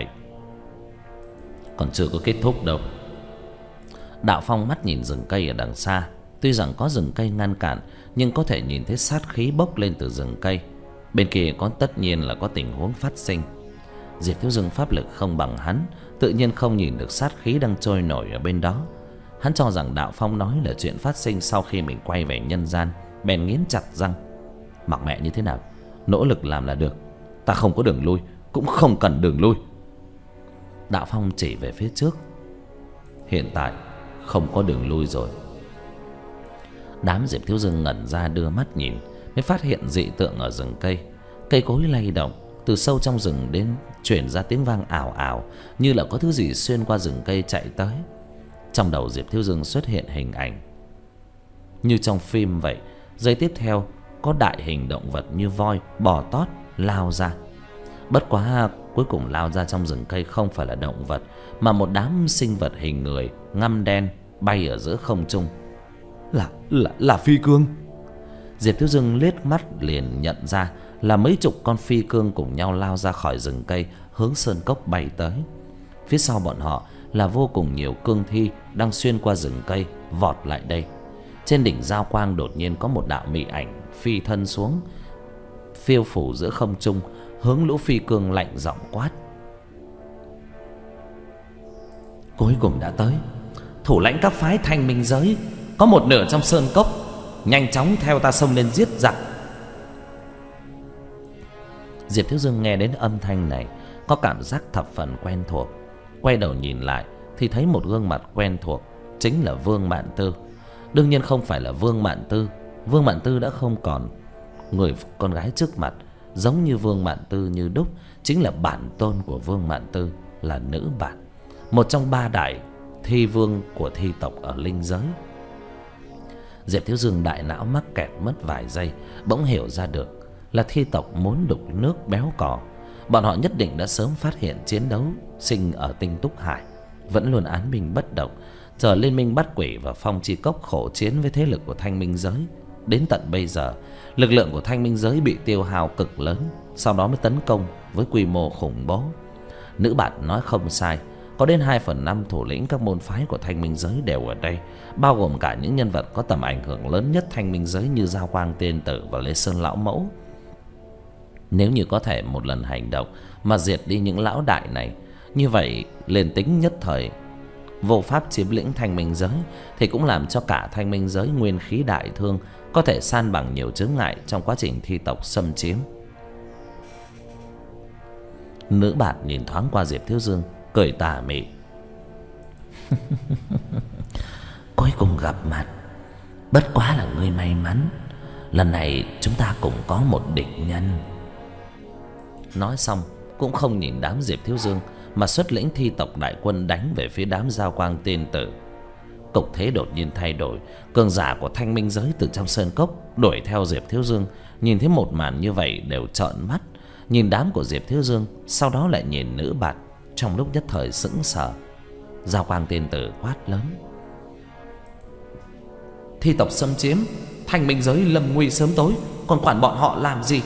Còn chưa có kết thúc đâu. Đạo Phong mắt nhìn rừng cây ở đằng xa. Tuy rằng có rừng cây ngăn cản, nhưng có thể nhìn thấy sát khí bốc lên từ rừng cây. Bên kia có tất nhiên là có tình huống phát sinh. Diệp Thiếu Dương pháp lực không bằng hắn, tự nhiên không nhìn được sát khí đang trôi nổi ở bên đó. Hắn cho rằng Đạo Phong nói là chuyện phát sinh sau khi mình quay về nhân gian, bèn nghiến chặt răng. Mặc mẹ như thế nào, nỗ lực làm là được. Ta không có đường lui, cũng không cần đường lui. Đạo Phong chỉ về phía trước. hiện tại không có đường lui rồi. Đám Diệp Thiếu Dương ngẩn ra đưa mắt nhìn, mới phát hiện dị tượng ở rừng cây. Cây cối lay động, từ sâu trong rừng đến truyền ra tiếng vang ảo ảo, như là có thứ gì xuyên qua rừng cây chạy tới. Trong đầu Diệp Thiếu Dương xuất hiện hình ảnh như trong phim vậy. Giây tiếp theo, có đại hình động vật như voi, bò tót lao ra. Bất quá cuối cùng lao ra trong rừng cây không phải là động vật, mà một đám sinh vật hình người ngăm đen bay ở giữa không trung. Là phi cương. Diệp Thiếu Dương liếc mắt liền nhận ra là mấy chục con phi cương cùng nhau lao ra khỏi rừng cây, hướng sơn cốc bay tới. Phía sau bọn họ là vô cùng nhiều cương thi đang xuyên qua rừng cây vọt lại đây. Trên đỉnh Giao Quang đột nhiên có một đạo mị ảnh phi thân xuống, phiêu phủ giữa không trung, hướng lũ phi cương lạnh giọng quát: cuối cùng đã tới. Thủ lãnh các phái Thanh Minh giới có một nửa trong sơn cốc, nhanh chóng theo ta xông lên giết giặc. Diệp Thiếu Dương nghe đến âm thanh này, có cảm giác thập phần quen thuộc. Quay đầu nhìn lại thì thấy một gương mặt quen thuộc, chính là Vương Mạn Tư. Đương nhiên không phải là Vương Mạn Tư. Vương Mạn Tư đã không còn người con gái trước mặt. Giống như Vương Mạn Tư như đúc, chính là bản tôn của Vương Mạn Tư là nữ bản, một trong ba đại thi vương của thi tộc ở linh giới. Diệp Thiếu Dương đại não mắc kẹt mất vài giây, bỗng hiểu ra được là thi tộc muốn đục nước béo cò. Bọn họ nhất định đã sớm phát hiện chiến đấu sinh ở Tinh Túc Hải, vẫn luôn án binh bất động, chờ Liên minh Bát Quỷ và Phong Chi Cốc khổ chiến với thế lực của Thanh Minh giới. Đến tận bây giờ, lực lượng của Thanh Minh giới bị tiêu hao cực lớn, sau đó mới tấn công với quy mô khủng bố. Nữ bạn nói không sai, có đến 2/5 thủ lĩnh các môn phái của Thanh Minh giới đều ở đây, bao gồm cả những nhân vật có tầm ảnh hưởng lớn nhất Thanh Minh giới như Giao Quang Tiên Tử và Lê Sơn lão mẫu. Nếu như có thể một lần hành động mà diệt đi những lão đại này, như vậy liền tính nhất thời vô pháp chiếm lĩnh Thanh Minh giới thì cũng làm cho cả Thanh Minh giới nguyên khí đại thương, có thể san bằng nhiều chướng ngại trong quá trình thi tộc xâm chiếm. Nữ bạn nhìn thoáng qua Diệp Thiếu Dương, cười tà mị: cuối cùng gặp mặt, bất quá là ngươi may mắn. Lần này chúng ta cũng có một địch nhân. Nói xong cũng không nhìn đám Diệp Thiếu Dương, mà xuất lĩnh thi tộc đại quân đánh về phía đám Giao Quang Tiên Tử. Cục thế đột nhiên thay đổi, cường giả của Thanh Minh giới từ trong sơn cốc đuổi theo Diệp Thiếu Dương, nhìn thấy một màn như vậy đều trợn mắt, nhìn đám của Diệp Thiếu Dương, sau đó lại nhìn nữ bạn, trong lúc nhất thời sững sờ. Giao Quang Tiên Tử quát lớn: thi tộc xâm chiếm, Thanh Minh giới lâm nguy sớm tối, còn quản bọn họ làm gì?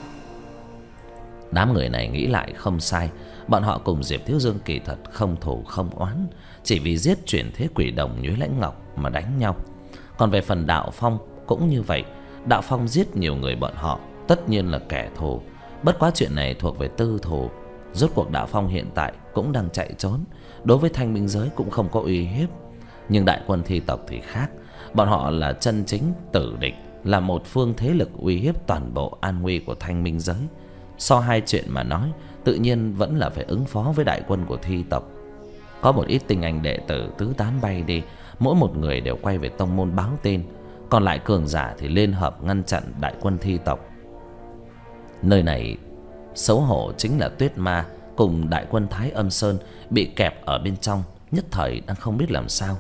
Đám người này nghĩ lại không sai, bọn họ cùng Diệp Thiếu Dương kỳ thật không thù không oán, chỉ vì giết chuyển thế quỷ đồng Nhuế Lãnh Ngọc mà đánh nhau. Còn về phần Đạo Phong cũng như vậy, Đạo Phong giết nhiều người bọn họ tất nhiên là kẻ thù, bất quá chuyện này thuộc về tư thù. Rốt cuộc Đạo Phong hiện tại cũng đang chạy trốn, đối với Thanh Minh giới cũng không có uy hiếp. Nhưng đại quân thi tộc thì khác, bọn họ là chân chính tử địch, là một phương thế lực uy hiếp toàn bộ an nguy của Thanh Minh giới. So hai chuyện mà nói, tự nhiên vẫn là phải ứng phó với đại quân của thi tộc. Có một ít tinh anh đệ tử tứ tán bay đi, mỗi một người đều quay về tông môn báo tin, còn lại cường giả thì liên hợp ngăn chặn đại quân thi tộc. Nơi này xấu hổ chính là Tuyết Ma cùng đại quân Thái Âm Sơn bị kẹp ở bên trong, nhất thời đang không biết làm sao.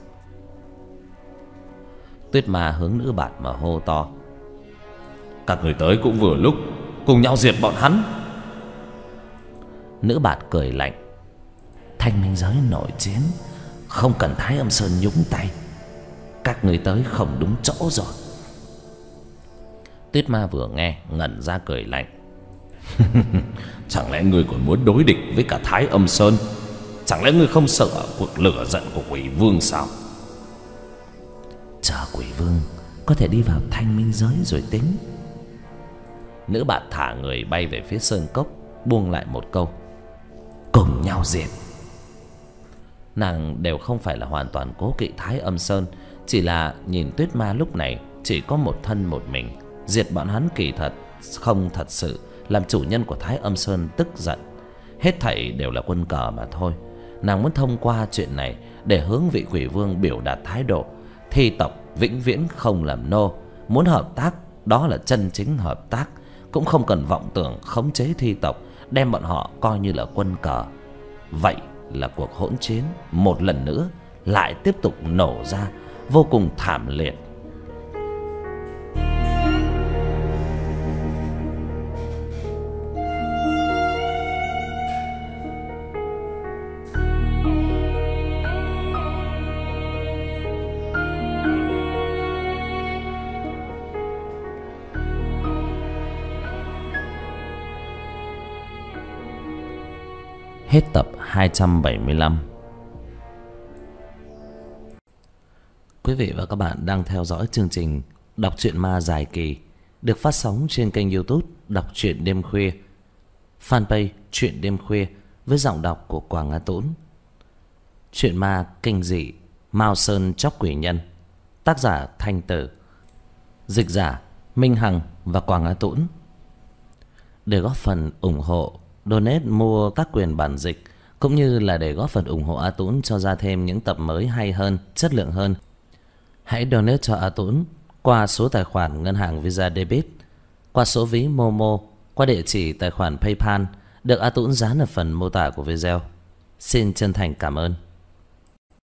Tuyết Ma hướng nữ bạn mà hô to: các người tới cũng vừa lúc, cùng nhau diệt bọn hắn. Nữ bạn cười lạnh: Thanh Minh giới nội chiến, không cần Thái Âm Sơn nhúng tay. Các người tới không đúng chỗ rồi. Tuyết Ma vừa nghe ngẩn ra cười lạnh: chẳng lẽ ngươi còn muốn đối địch với cả Thái Âm Sơn? Chẳng lẽ ngươi không sợ cuộc lửa giận của Quỷ Vương sao? Chờ Quỷ Vương có thể đi vào Thanh Minh giới rồi tính. Nữ bạn thả người bay về phía sơn cốc, buông lại một câu: cùng nhau diệt. Nàng đều không phải là hoàn toàn cố kỵ Thái Âm Sơn, chỉ là nhìn Tuyết Ma lúc này chỉ có một thân một mình, diệt bọn hắn kỳ thật không thật sự làm chủ nhân của Thái Âm Sơn tức giận. Hết thảy đều là quân cờ mà thôi. Nàng muốn thông qua chuyện này để hướng vị quỷ vương biểu đạt thái độ thi tộc vĩnh viễn không làm nô. Muốn hợp tác đó là chân chính hợp tác, cũng không cần vọng tưởng khống chế thi tộc, đem bọn họ coi như là quân cờ. Vậy là cuộc hỗn chiến một lần nữa lại tiếp tục nổ ra, vô cùng thảm liệt. Hết tập 275. Quý vị và các bạn đang theo dõi chương trình đọc truyện ma dài kỳ được phát sóng trên kênh YouTube Đọc truyện đêm khuya, fanpage Truyện đêm khuya với giọng đọc của Quảng Á Tũng. Truyện ma kinh dị Mao Sơn Chóc Quỷ Nhân, tác giả Thanh Tử, dịch giả Minh Hằng và Quảng Á Tũng. Để góp phần ủng hộ, donate mua tác quyền bản dịch, cũng như là để góp phần ủng hộ A Tũng cho ra thêm những tập mới hay hơn, chất lượng hơn, hãy donate cho A Tũng qua số tài khoản ngân hàng Visa Debit, qua số ví Momo, qua địa chỉ tài khoản PayPal được A Tũng dán ở phần mô tả của video. Xin chân thành cảm ơn.